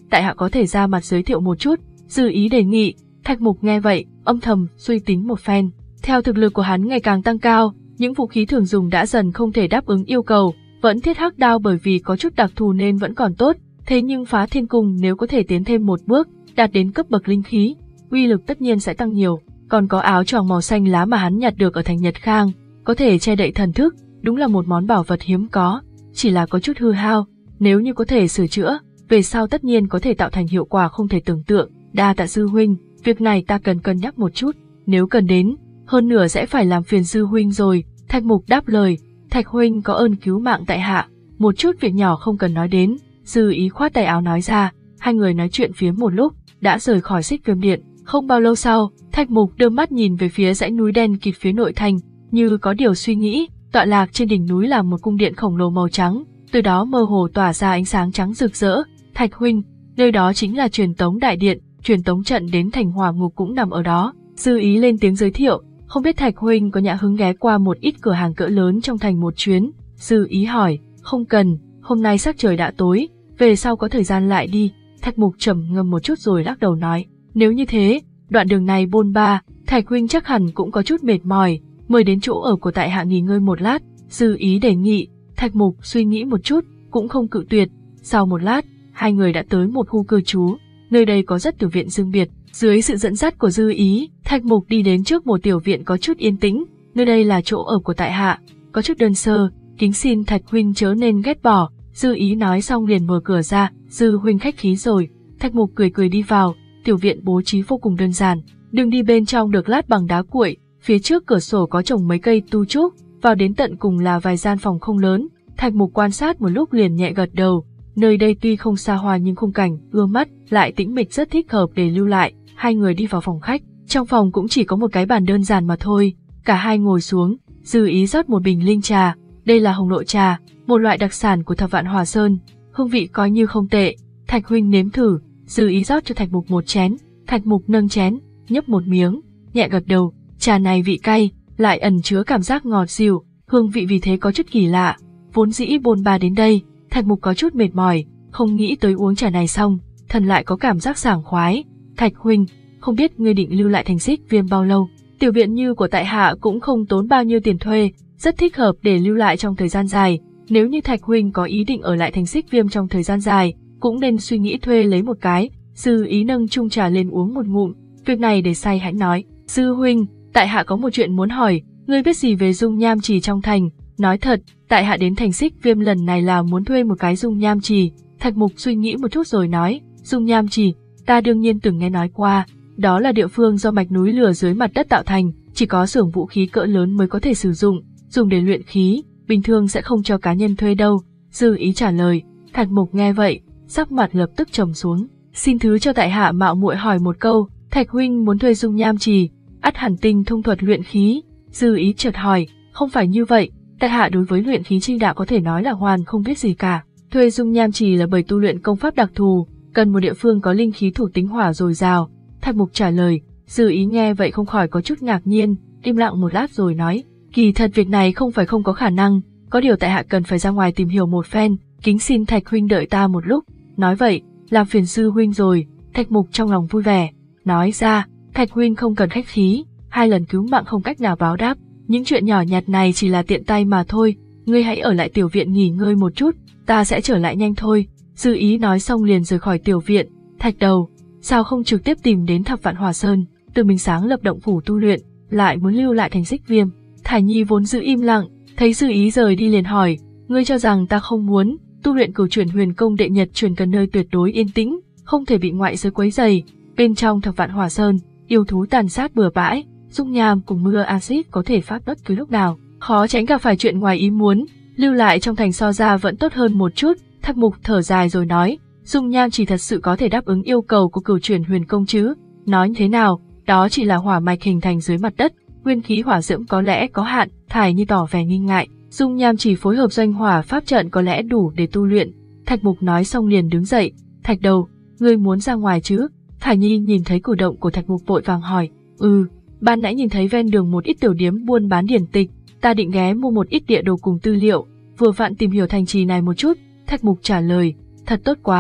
tại hạ có thể ra mặt giới thiệu một chút, Dư Ý đề nghị. Thạch Mục nghe vậy, âm thầm suy tính một phen. Theo thực lực của hắn ngày càng tăng cao, những vũ khí thường dùng đã dần không thể đáp ứng yêu cầu, vẫn thiết hắc đao bởi vì có chút đặc thù nên vẫn còn tốt, thế nhưng phá thiên cung nếu có thể tiến thêm một bước, đạt đến cấp bậc linh khí, uy lực tất nhiên sẽ tăng nhiều. Còn có áo choàng màu xanh lá mà hắn nhặt được ở thành Nhật Khang, có thể che đậy thần thức, đúng là một món bảo vật hiếm có, chỉ là có chút hư hao, nếu như có thể sửa chữa, về sau tất nhiên có thể tạo thành hiệu quả không thể tưởng tượng. Đa tạ sư huynh, việc này ta cần cân nhắc một chút, nếu cần đến, hơn nửa sẽ phải làm phiền sư huynh rồi. Thạch Mục đáp lời, Thạch huynh có ơn cứu mạng tại hạ, một chút việc nhỏ không cần nói đến. Dư Ý khoát tay áo nói ra, hai người nói chuyện phía một lúc, đã rời khỏi Xích Viêm Điện. Không bao lâu sau, Thạch Mục đưa mắt nhìn về phía dãy núi đen kịt phía nội thành, như có điều suy nghĩ. Tọa lạc trên đỉnh núi là một cung điện khổng lồ màu trắng, từ đó mơ hồ tỏa ra ánh sáng trắng rực rỡ. Thạch huynh, nơi đó chính là truyền tống đại điện, truyền tống trận đến thành hỏa ngục cũng nằm ở đó. Dư Ý lên tiếng giới thiệu, không biết Thạch huynh có nhã hứng ghé qua một ít cửa hàng cỡ lớn trong thành một chuyến. Dư Ý hỏi, không cần, hôm nay sắc trời đã tối, về sau có thời gian lại đi. Thạch Mục trầm ngâm một chút rồi lắc đầu nói, nếu như thế, đoạn đường này bôn ba, Thạch huynh chắc hẳn cũng có chút mệt mỏi, mời đến chỗ ở của tại hạ nghỉ ngơi một lát. Dư Ý đề nghị. Thạch Mục suy nghĩ một chút, cũng không cự tuyệt. Sau một lát, hai người đã tới một khu cư trú, nơi đây có rất tiểu viện riêng biệt. Dưới sự dẫn dắt của Dư Ý, Thạch Mục đi đến trước một tiểu viện có chút yên tĩnh. Nơi đây là chỗ ở của tại hạ, có chút đơn sơ, kính xin Thạch huynh chớ nên ghét bỏ. Dư Ý nói xong liền mở cửa ra, Dư huynh khách khí rồi. Thạch Mục cười cười đi vào, tiểu viện bố trí vô cùng đơn giản, đường đi bên trong được lát bằng đá cuội, phía trước cửa sổ có trồng mấy cây tu trúc, vào đến tận cùng là vài gian phòng không lớn. Thạch Mục quan sát một lúc liền nhẹ gật đầu, nơi đây tuy không xa hoa nhưng khung cảnh ưa mắt, lại tĩnh mịch rất thích hợp để lưu lại. Hai người đi vào phòng khách, trong phòng cũng chỉ có một cái bàn đơn giản mà thôi, cả hai ngồi xuống, Dư Ý rót một bình linh trà, đây là hồng lộ trà, một loại đặc sản của Thập Vạn Hỏa Sơn, hương vị coi như không tệ, Thạch huynh nếm thử. Dư Ý rót cho Thạch Mục một chén, Thạch Mục nâng chén, nhấp một miếng, nhẹ gật đầu, trà này vị cay, lại ẩn chứa cảm giác ngọt dịu, hương vị vì thế có chút kỳ lạ. Vốn dĩ bôn ba đến đây, Thạch Mục có chút mệt mỏi, không nghĩ tới uống trà này xong, thần lại có cảm giác sảng khoái. Thạch huynh, không biết ngươi định lưu lại thành Xích Viêm bao lâu? Tiểu viện như của tại hạ cũng không tốn bao nhiêu tiền thuê, rất thích hợp để lưu lại trong thời gian dài. Nếu như Thạch huynh có ý định ở lại thành Xích Viêm trong thời gian dài, cũng nên suy nghĩ thuê lấy một cái. Dư Ý nâng chung trà lên uống một ngụm, việc này để say hãnh nói. Dư huynh, tại hạ có một chuyện muốn hỏi, ngươi biết gì về dung nham trì trong thành? Nói thật, tại hạ đến thành Xích Viêm lần này là muốn thuê một cái dung nham trì. Thạch Mục suy nghĩ một chút rồi nói, dung nham trì, ta đương nhiên từng nghe nói qua, đó là địa phương do mạch núi lửa dưới mặt đất tạo thành, chỉ có xưởng vũ khí cỡ lớn mới có thể sử dụng, dùng để luyện khí, bình thường sẽ không cho cá nhân thuê đâu. Dư Ý trả lời. Thạch Mục nghe vậy, sắc mặt lập tức trầm xuống. Xin thứ cho tại hạ mạo muội hỏi một câu, Thạch huynh muốn thuê dung nham trì, ắt hẳn tinh thông thuật luyện khí. Dư Ý chợt hỏi, không phải như vậy, tại hạ đối với luyện khí chi đạo có thể nói là hoàn không biết gì cả. Thuê dung nham trì là bởi tu luyện công pháp đặc thù, cần một địa phương có linh khí thuộc tính hỏa dồi dào. Thạch Mục trả lời. Dư Ý nghe vậy không khỏi có chút ngạc nhiên, im lặng một lát rồi nói, kỳ thật việc này không phải không có khả năng, có điều tại hạ cần phải ra ngoài tìm hiểu một phen, kính xin Thạch huynh đợi ta một lúc. Nói vậy, làm phiền sư huynh rồi. Thạch Mục trong lòng vui vẻ, nói ra, Thạch huynh không cần khách khí, hai lần cứu mạng không cách nào báo đáp, những chuyện nhỏ nhặt này chỉ là tiện tay mà thôi, ngươi hãy ở lại tiểu viện nghỉ ngơi một chút, ta sẽ trở lại nhanh thôi. Dư Ý nói xong liền rời khỏi tiểu viện. Thạch đầu, sao không trực tiếp tìm đến Thập Vạn Hỏa Sơn, từ mình sáng lập động phủ tu luyện, lại muốn lưu lại thành Xích Viêm? Thải Nhi vốn giữ im lặng, thấy Dư Ý rời đi liền hỏi, ngươi cho rằng ta không muốn? Tu luyện cửu chuyển huyền công đệ nhật truyền cần nơi tuyệt đối yên tĩnh, không thể bị ngoại giới quấy rầy. Bên trong Thập Vạn Hỏa Sơn, yêu thú tàn sát bừa bãi, dung nham cùng mưa axit có thể phát bất cứ lúc nào, khó tránh gặp phải chuyện ngoài ý muốn. Lưu lại trong thành so ra vẫn tốt hơn một chút. Thạch Mục thở dài rồi nói, dung nham chỉ thật sự có thể đáp ứng yêu cầu của cửu chuyển huyền công chứ? Nói thế nào, đó chỉ là hỏa mạch hình thành dưới mặt đất, nguyên khí hỏa diễm có lẽ có hạn. Thải Nhi tỏ vẻ nghi ngại, dung nham chỉ phối hợp doanh hỏa pháp trận có lẽ đủ để tu luyện. Thạch Mục nói xong liền đứng dậy. Thạch đầu, ngươi muốn ra ngoài chứ? Thải Nhi nhìn thấy cử động của Thạch Mục vội vàng hỏi. Ừ, ban nãy nhìn thấy ven đường một ít tiểu điếm buôn bán điển tịch, ta định ghé mua một ít địa đồ cùng tư liệu, vừa vặn tìm hiểu thành trì này một chút. Thạch Mục trả lời. Thật tốt quá.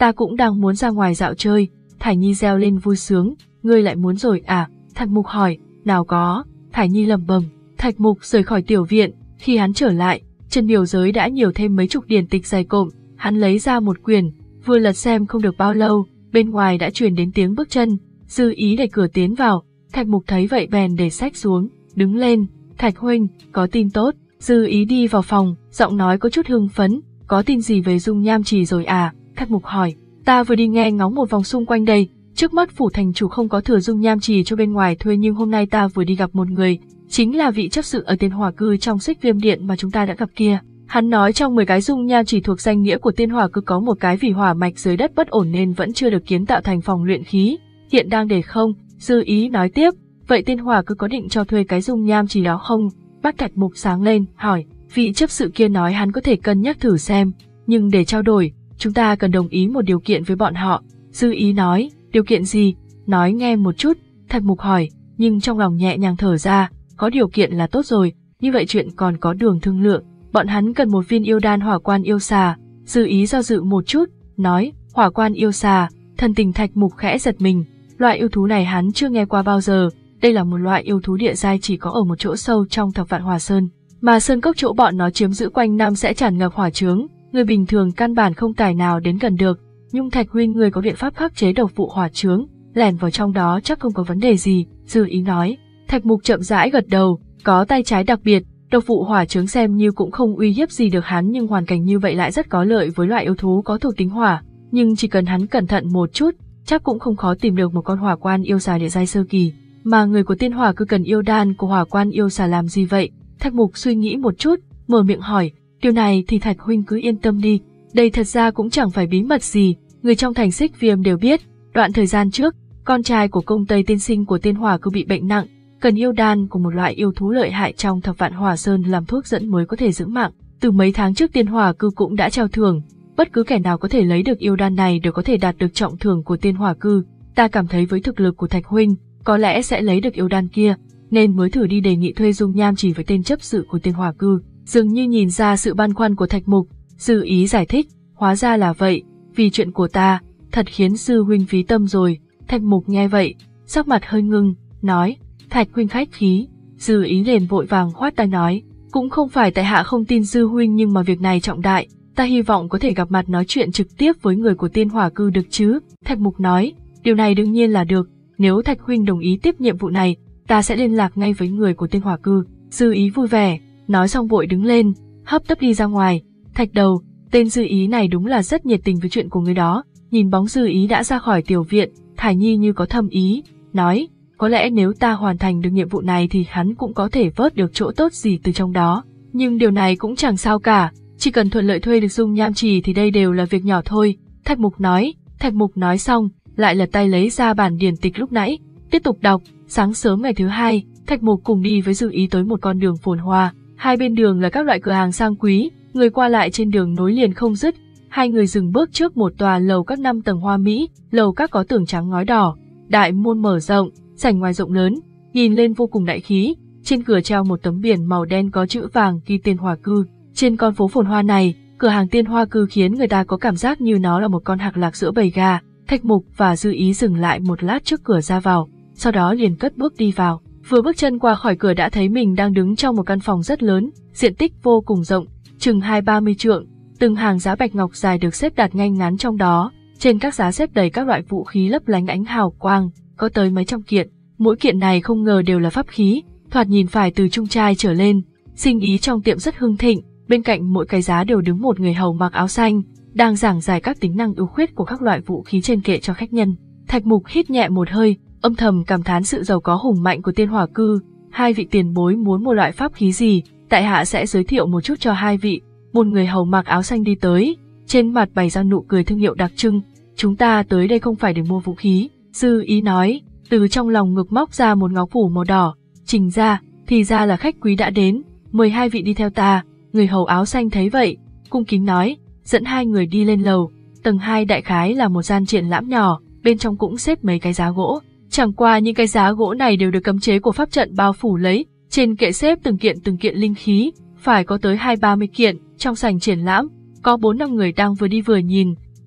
ta cũng đang muốn ra ngoài dạo chơi. Thải Nhi reo lên vui sướng, ngươi lại muốn rồi à? Thạch Mục hỏi, nào có, Thải Nhi lẩm bẩm. Thạch Mục rời khỏi tiểu viện, khi hắn trở lại, trên biểu giới đã nhiều thêm mấy chục điển tịch dày cộm, hắn lấy ra một quyển, vừa lật xem không được bao lâu, bên ngoài đã truyền đến tiếng bước chân, Dư Ý đẩy cửa tiến vào, Thạch Mục thấy vậy bèn để sách xuống, đứng lên, Thạch huynh, có tin tốt. Dư Ý đi vào phòng, giọng nói có chút hưng phấn, có tin gì về Dung Nham Trì rồi à? Thạch Mục hỏi, ta vừa đi nghe ngóng một vòng xung quanh đây, trước mắt phủ thành chủ không có thừa Dung Nham Trì cho bên ngoài thuê, nhưng hôm nay ta vừa đi gặp một người, chính là vị chấp sự ở Tiên Hỏa Cư trong Xích Viêm Điện mà chúng ta đã gặp kia. Hắn nói trong mười cái dung nham chỉ thuộc danh nghĩa của Tiên Hỏa Cư có một cái vì hỏa mạch dưới đất bất ổn nên vẫn chưa được kiến tạo thành phòng luyện khí, hiện đang để không. Dư Ý nói tiếp, vậy Tiên Hỏa Cư có định cho thuê cái dung nham chỉ đó không? Mắt Thạch Mục sáng lên, hỏi, vị chấp sự kia nói hắn có thể cân nhắc thử xem, nhưng để trao đổi, chúng ta cần đồng ý một điều kiện với bọn họ. Dư Ý nói, điều kiện gì? Nói nghe một chút. Thạch Mục hỏi, nhưng trong lòng nhẹ nhàng thở ra, có điều kiện là tốt rồi, như vậy chuyện còn có đường thương lượng. Bọn hắn cần một viên yêu đan hỏa quan yêu xà. Dư Ý do dự một chút, nói, hỏa quan yêu xà. Thần tình Thạch Mục khẽ giật mình, loại yêu thú này hắn chưa nghe qua bao giờ, đây là một loại yêu thú địa giai chỉ có ở một chỗ sâu trong Thập Vạn Hỏa Sơn, mà sơn cốc chỗ bọn nó chiếm giữ quanh năm sẽ tràn ngập hỏa chướng, người bình thường căn bản không tài nào đến gần được. Nhung Thạch huynh, người có biện pháp khắc chế độc vụ hỏa chướng, lẻn vào trong đó chắc không có vấn đề gì. Dư Ý nói. Thạch Mục chậm rãi gật đầu, có tay trái đặc biệt, độc vụ hỏa chướng xem như cũng không uy hiếp gì được hắn, nhưng hoàn cảnh như vậy lại rất có lợi với loại yêu thú có thuộc tính hỏa, nhưng chỉ cần hắn cẩn thận một chút, chắc cũng không khó tìm được một con hỏa quan yêu xà địa giai sơ kỳ. Mà người của Tiên Hỏa Cư cần yêu đan của hỏa quan yêu xà làm gì vậy? Thạch Mục suy nghĩ một chút, mở miệng hỏi, điều này thì Thạch huynh cứ yên tâm đi, đây thật ra cũng chẳng phải bí mật gì, người trong thành Xích Viêm đều biết. Đoạn thời gian trước, con trai của công Tây tiên sinh của Tiên Hỏa Cư bị bệnh nặng, cần yêu đan của một loại yêu thú lợi hại trong Thập Vạn Hỏa Sơn làm thuốc dẫn mới có thể giữ mạng. Từ mấy tháng trước Tiên Hỏa Cư cũng đã trao thưởng, bất cứ kẻ nào có thể lấy được yêu đan này đều có thể đạt được trọng thưởng của Tiên Hỏa Cư. Ta cảm thấy với thực lực của Thạch huynh, có lẽ sẽ lấy được yêu đan kia, nên mới thử đi đề nghị thuê dung nham chỉ với tên chấp sự của Tiên Hỏa Cư. Dường như nhìn ra sự băn khoăn của Thạch Mục, Dư Ý giải thích, hóa ra là vậy, vì chuyện của ta, thật khiến sư huynh phí tâm rồi. Thạch Mục nghe vậy, sắc mặt hơi ngưng, nói, Thạch huynh khách khí. Dư Ý liền vội vàng khoát tay nói, cũng không phải tại hạ không tin sư huynh, nhưng mà việc này trọng đại, ta hy vọng có thể gặp mặt nói chuyện trực tiếp với người của Tiên Hỏa Cư được chứ. Thạch Mục nói, điều này đương nhiên là được, nếu Thạch huynh đồng ý tiếp nhiệm vụ này, ta sẽ liên lạc ngay với người của Tiên Hỏa Cư. Dư Ý vui vẻ, nói xong vội đứng lên, hấp tấp đi ra ngoài. Thạch đầu, tên Dư Ý này đúng là rất nhiệt tình với chuyện của người đó. Nhìn bóng Dư Ý đã ra khỏi tiểu viện, Thải Nhi như có thâm ý, nói, có lẽ nếu ta hoàn thành được nhiệm vụ này thì hắn cũng có thể vớt được chỗ tốt gì từ trong đó. Nhưng điều này cũng chẳng sao cả, chỉ cần thuận lợi thuê được dung nham trì thì đây đều là việc nhỏ thôi. Thạch Mục nói. Thạch Mục nói xong, lại lật tay lấy ra bản điển tịch lúc nãy, tiếp tục đọc. Sáng sớm ngày thứ hai, Thạch Mục cùng đi với Dư Ý tới một con đường phồn hoa, hai bên đường là các loại cửa hàng sang quý, người qua lại trên đường nối liền không dứt. Hai người dừng bước trước một tòa lầu các năm tầng hoa mỹ, lầu các có tường trắng ngói đỏ, đại môn mở rộng, sảnh ngoài rộng lớn, nhìn lên vô cùng đại khí. Trên cửa treo một tấm biển màu đen có chữ vàng ghi Tiên Hỏa Cư. Trên con phố phồn hoa này, cửa hàng Tiên Hỏa Cư khiến người ta có cảm giác như nó là một con hạc lạc giữa bầy gà. Thạch Mục và Dư Ý dừng lại một lát trước cửa ra vào, sau đó liền cất bước đi vào. Vừa bước chân qua khỏi cửa đã thấy mình đang đứng trong một căn phòng rất lớn, diện tích vô cùng rộng, chừng hai ba mươi trượng. Từng hàng giá bạch ngọc dài được xếp đặt ngay ngắn trong đó, trên các giá xếp đầy các loại vũ khí lấp lánh ánh hào quang, có tới mấy trăm kiện. Mỗi kiện này không ngờ đều là pháp khí, thoạt nhìn phải từ trung trai trở lên. Sinh ý trong tiệm rất hưng thịnh, bên cạnh mỗi cái giá đều đứng một người hầu mặc áo xanh, đang giảng giải các tính năng ưu khuyết của các loại vũ khí trên kệ cho khách nhân. Thạch Mục hít nhẹ một hơi, âm thầm cảm thán sự giàu có hùng mạnh của Tiên Hỏa Cư. Hai vị tiền bối muốn một loại pháp khí gì, tại hạ sẽ giới thiệu một chút cho hai vị. Một người hầu mặc áo xanh đi tới, trên mặt bày ra nụ cười thương hiệu đặc trưng. Chúng ta tới đây không phải để mua vũ khí. Dư Ý nói, từ trong lòng ngực móc ra một ngọc phủ màu đỏ, trình ra, thì ra là khách quý đã đến, mời hai vị đi theo ta. Người hầu áo xanh thấy vậy, cung kính nói, dẫn hai người đi lên lầu. Tầng hai đại khái là một gian triển lãm nhỏ, bên trong cũng xếp mấy cái giá gỗ. Chẳng qua những cái giá gỗ này đều được cấm chế của pháp trận bao phủ lấy, trên kệ xếp từng kiện từng kiện linh khí, phải có tới hai ba mươi kiện. Trong sảnh triển lãm, có bốn năm người đang vừa đi vừa nhìn,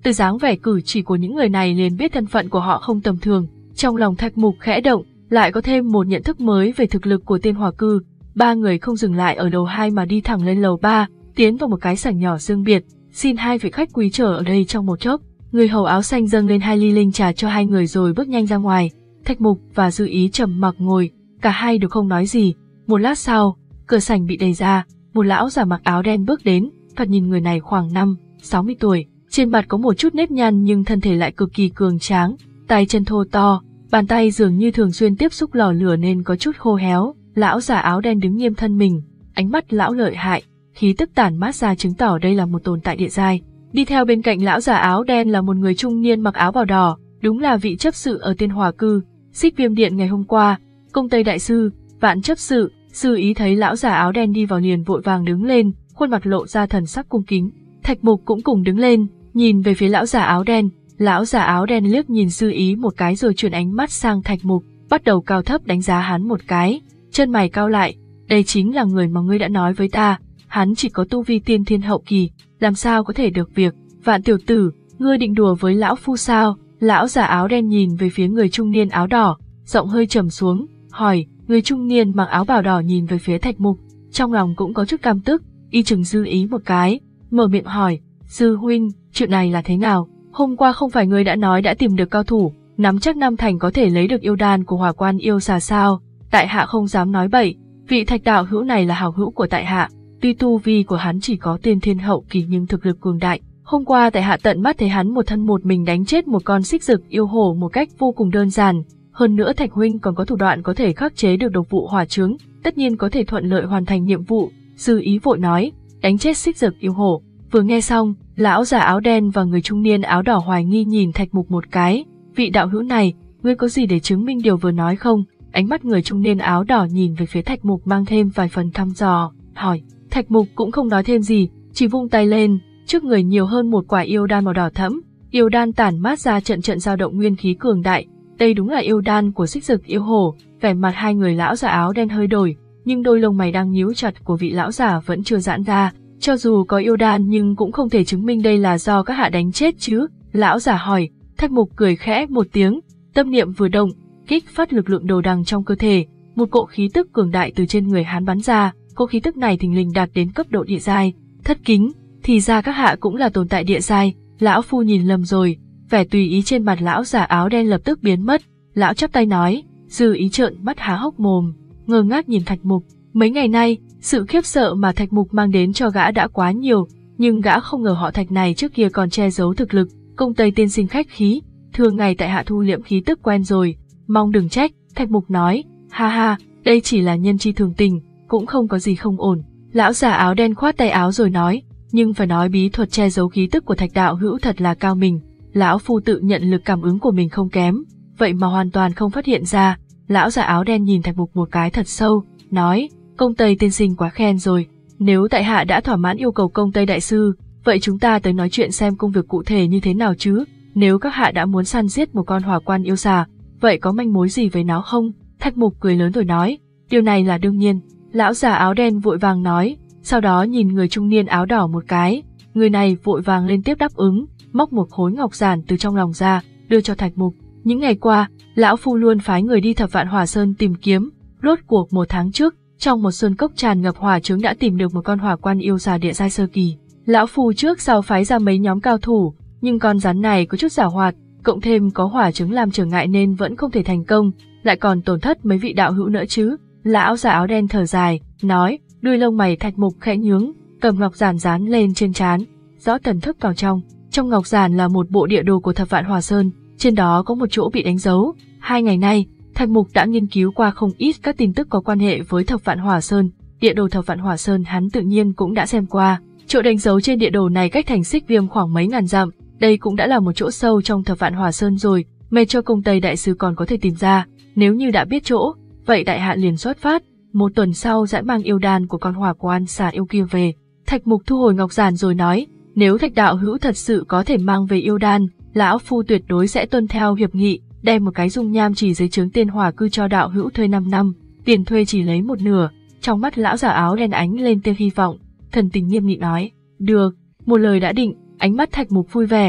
Từ dáng vẻ cử chỉ của những người này liền biết thân phận của họ không tầm thường. Trong lòng Thạch Mục khẽ động, lại có thêm một nhận thức mới về thực lực của Tiên Hỏa Cư. Ba người không dừng lại ở lầu hai mà đi thẳng lên lầu ba, tiến vào một cái sảnh nhỏ riêng biệt. Xin hai vị khách quý chờ ở đây trong một chốc. Người hầu áo xanh dâng lên hai ly linh trà cho hai người rồi bước nhanh ra ngoài. Thạch Mục và Dư Ý trầm mặc ngồi, cả hai đều không nói gì. Một lát sau, cửa sảnh bị đẩy ra, một lão già mặc áo đen bước đến. Thoạt nhìn người này khoảng năm, sáu mươi tuổi, trên mặt có một chút nếp nhăn nhưng thân thể lại cực kỳ cường tráng, tay chân thô to, bàn tay dường như thường xuyên tiếp xúc lò lửa nên có chút khô héo. Lão già áo đen đứng nghiêm thân mình, ánh mắt lão lợi hại, khí tức tản mát ra chứng tỏ đây là một tồn tại địa giai. Đi theo bên cạnh lão già áo đen là một người trung niên mặc áo bào đỏ, đúng là vị chấp sự ở Tiên Hỏa Cư, Xích Viêm Điện ngày hôm qua. Công Tây đại sư, Vạn chấp sự. Sư Ý thấy lão già áo đen đi vào liền vội vàng đứng lên, khuôn mặt lộ ra thần sắc cung kính. Thạch Mục cũng cùng đứng lên, nhìn về phía lão già áo đen. Lão già áo đen liếc nhìn Sư Ý một cái rồi chuyển ánh mắt sang Thạch Mục, bắt đầu cao thấp đánh giá hắn một cái, chân mày cau lại. Đây chính là người mà ngươi đã nói với ta, hắn chỉ có tu vi tiên thiên hậu kỳ, làm sao có thể được việc. Vạn tiểu tử, ngươi định đùa với lão phu sao? Lão già áo đen nhìn về phía người trung niên áo đỏ, giọng hơi trầm xuống, hỏi. Người trung niên mặc áo bào đỏ nhìn về phía Thạch Mục, trong lòng cũng có chút căm tức, y chừng Dư Ý một cái, mở miệng hỏi, Sư huynh, chuyện này là thế nào? Hôm qua không phải ngươi đã nói đã tìm được cao thủ, nắm chắc năm thành có thể lấy được yêu đan của Hỏa Quan yêu xà sao? Tại hạ không dám nói bậy, vị Thạch đạo hữu này là hảo hữu của tại hạ, tuy tu vi của hắn chỉ có tiên thiên hậu kỳ nhưng thực lực cường đại. Hôm qua tại hạ tận mắt thấy hắn một thân một mình đánh chết một con xích dực yêu hổ một cách vô cùng đơn giản. Hơn nữa Thạch huynh còn có thủ đoạn có thể khắc chế được độc vụ hỏa chướng, tất nhiên có thể thuận lợi hoàn thành nhiệm vụ. Sư Ý vội nói, đánh chết xích dực yêu hổ. Vừa nghe xong, lão già áo đen và người trung niên áo đỏ hoài nghi nhìn Thạch Mục một cái. Vị đạo hữu này, ngươi có gì để chứng minh điều vừa nói không? Ánh mắt người trung niên áo đỏ nhìn về phía Thạch Mục mang thêm vài phần thăm dò, hỏi. Thạch Mục cũng không nói thêm gì, chỉ vung tay lên, trước người nhiều hơn một quả yêu đan màu đỏ thẫm. Yêu đan tản mát ra trận trận dao động nguyên khí cường đại. Đây đúng là yêu đan của xích dực yêu hổ. Vẻ mặt hai người lão già áo đen hơi đổi, nhưng đôi lông mày đang nhíu chặt của vị lão già vẫn chưa giãn ra. Cho dù có yêu đan nhưng cũng không thể chứng minh đây là do các hạ đánh chết chứ. Lão già hỏi. Thạch Mục cười khẽ một tiếng, tâm niệm vừa động, kích phát lực lượng đồ đằng trong cơ thể, một cỗ khí tức cường đại từ trên người hắn bắn ra. Cỗ khí tức này thình lình đạt đến cấp độ địa giai. Thất kính, thì ra các hạ cũng là tồn tại địa giai. Lão phu nhìn lầm rồi. Vẻ tùy ý trên mặt lão già áo đen lập tức biến mất. Lão chắp tay nói. Dư Ý trợn mắt há hốc mồm, ngơ ngác nhìn Thạch Mục. Mấy ngày nay, sự khiếp sợ mà Thạch Mục mang đến cho gã đã quá nhiều, nhưng gã không ngờ họ Thạch này trước kia còn che giấu thực lực. Công Tây tiên sinh khách khí, thường ngày tại hạ thu liễm khí tức quen rồi, mong đừng trách. Thạch Mục nói. Ha ha, đây chỉ là nhân chi thường tình, cũng không có gì không ổn. Lão già áo đen khoát tay áo rồi nói. Nhưng phải nói bí thuật che giấu khí tức của Thạch đạo hữu thật là cao minh. Lão phu tự nhận lực cảm ứng của mình không kém, vậy mà hoàn toàn không phát hiện ra. Lão già áo đen nhìn Thạch Mục một cái thật sâu, nói. Công Tây tiên sinh quá khen rồi, nếu tại hạ đã thỏa mãn yêu cầu Công Tây đại sư, vậy chúng ta tới nói chuyện xem công việc cụ thể như thế nào chứ. Nếu các hạ đã muốn săn giết một con hỏa quan yêu xà, vậy có manh mối gì với nó không? Thạch Mục cười lớn rồi nói. Điều này là đương nhiên. Lão già áo đen vội vàng nói, sau đó nhìn người trung niên áo đỏ một cái. Người này vội vàng lên tiếp đáp ứng, móc một khối ngọc giản từ trong lòng ra, đưa cho Thạch Mục. Những ngày qua, lão phu luôn phái người đi Thập Vạn Hỏa Sơn tìm kiếm, rốt cuộc một tháng trước, trong một sơn cốc tràn ngập hỏa trướng đã tìm được một con hỏa quan yêu xà địa giai sơ kỳ. Lão phu trước sau phái ra mấy nhóm cao thủ, nhưng con rắn này có chút giảo hoạt, cộng thêm có hỏa trướng làm trở ngại nên vẫn không thể thành công, lại còn tổn thất mấy vị đạo hữu nữa chứ. Lão già áo đen thở dài, nói. Đuôi lông mày Thạch Mục khẽ nhướng, cầm ngọc giản dán lên trên trán, rõ thần thức vào trong. Trong ngọc giản là một bộ địa đồ của Thập Vạn Hỏa Sơn, trên đó có một chỗ bị đánh dấu. Hai ngày nay, Thạch Mục đã nghiên cứu qua không ít các tin tức có quan hệ với Thập Vạn Hỏa Sơn. Địa đồ Thập Vạn Hỏa Sơn hắn tự nhiên cũng đã xem qua. Chỗ đánh dấu trên địa đồ này cách thành Xích Viêm khoảng mấy ngàn dặm, đây cũng đã là một chỗ sâu trong Thập Vạn Hỏa Sơn rồi. Mê cho Công Tây đại sư còn có thể tìm ra. Nếu như đã biết chỗ, vậy đại hạ liền xuất phát. Một tuần sau sẽ mang yêu đan của con hỏa quan xà yêu kia về. Thạch Mục thu hồi ngọc giản rồi nói. Nếu Thạch đạo hữu thật sự có thể mang về yêu đan, lão phu tuyệt đối sẽ tuân theo hiệp nghị, đem một cái dung nham chỉ dưới trướng Tiên Hỏa Cư cho đạo hữu thuê năm năm, tiền thuê chỉ lấy một nửa. Trong mắt lão già áo đen ánh lên tia hy vọng, thần tình nghiêm nghị nói. Được, một lời đã định. Ánh mắt Thạch Mục vui vẻ,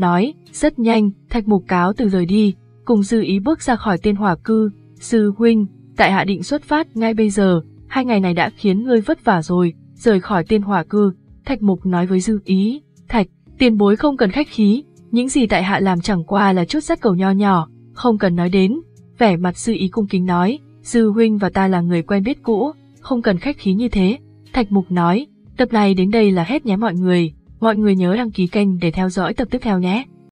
nói. Rất nhanh, Thạch Mục cáo từ rời đi, cùng Dư Ý bước ra khỏi Tiên Hỏa Cư. Sư huynh, tại hạ định xuất phát ngay bây giờ, hai ngày này đã khiến ngươi vất vả rồi. Rời khỏi Tiên Hỏa Cư, Thạch Mục nói với Dư Ý. Thạch, tiền bối không cần khách khí, những gì tại hạ làm chẳng qua là chút dắt cầu nho nhỏ, không cần nói đến. Vẻ mặt Dư Ý cung kính nói, Dư huynh và ta là người quen biết cũ, không cần khách khí như thế. Thạch Mục nói, tập này đến đây là hết nhé mọi người, mọi người nhớ đăng ký kênh để theo dõi tập tiếp theo nhé.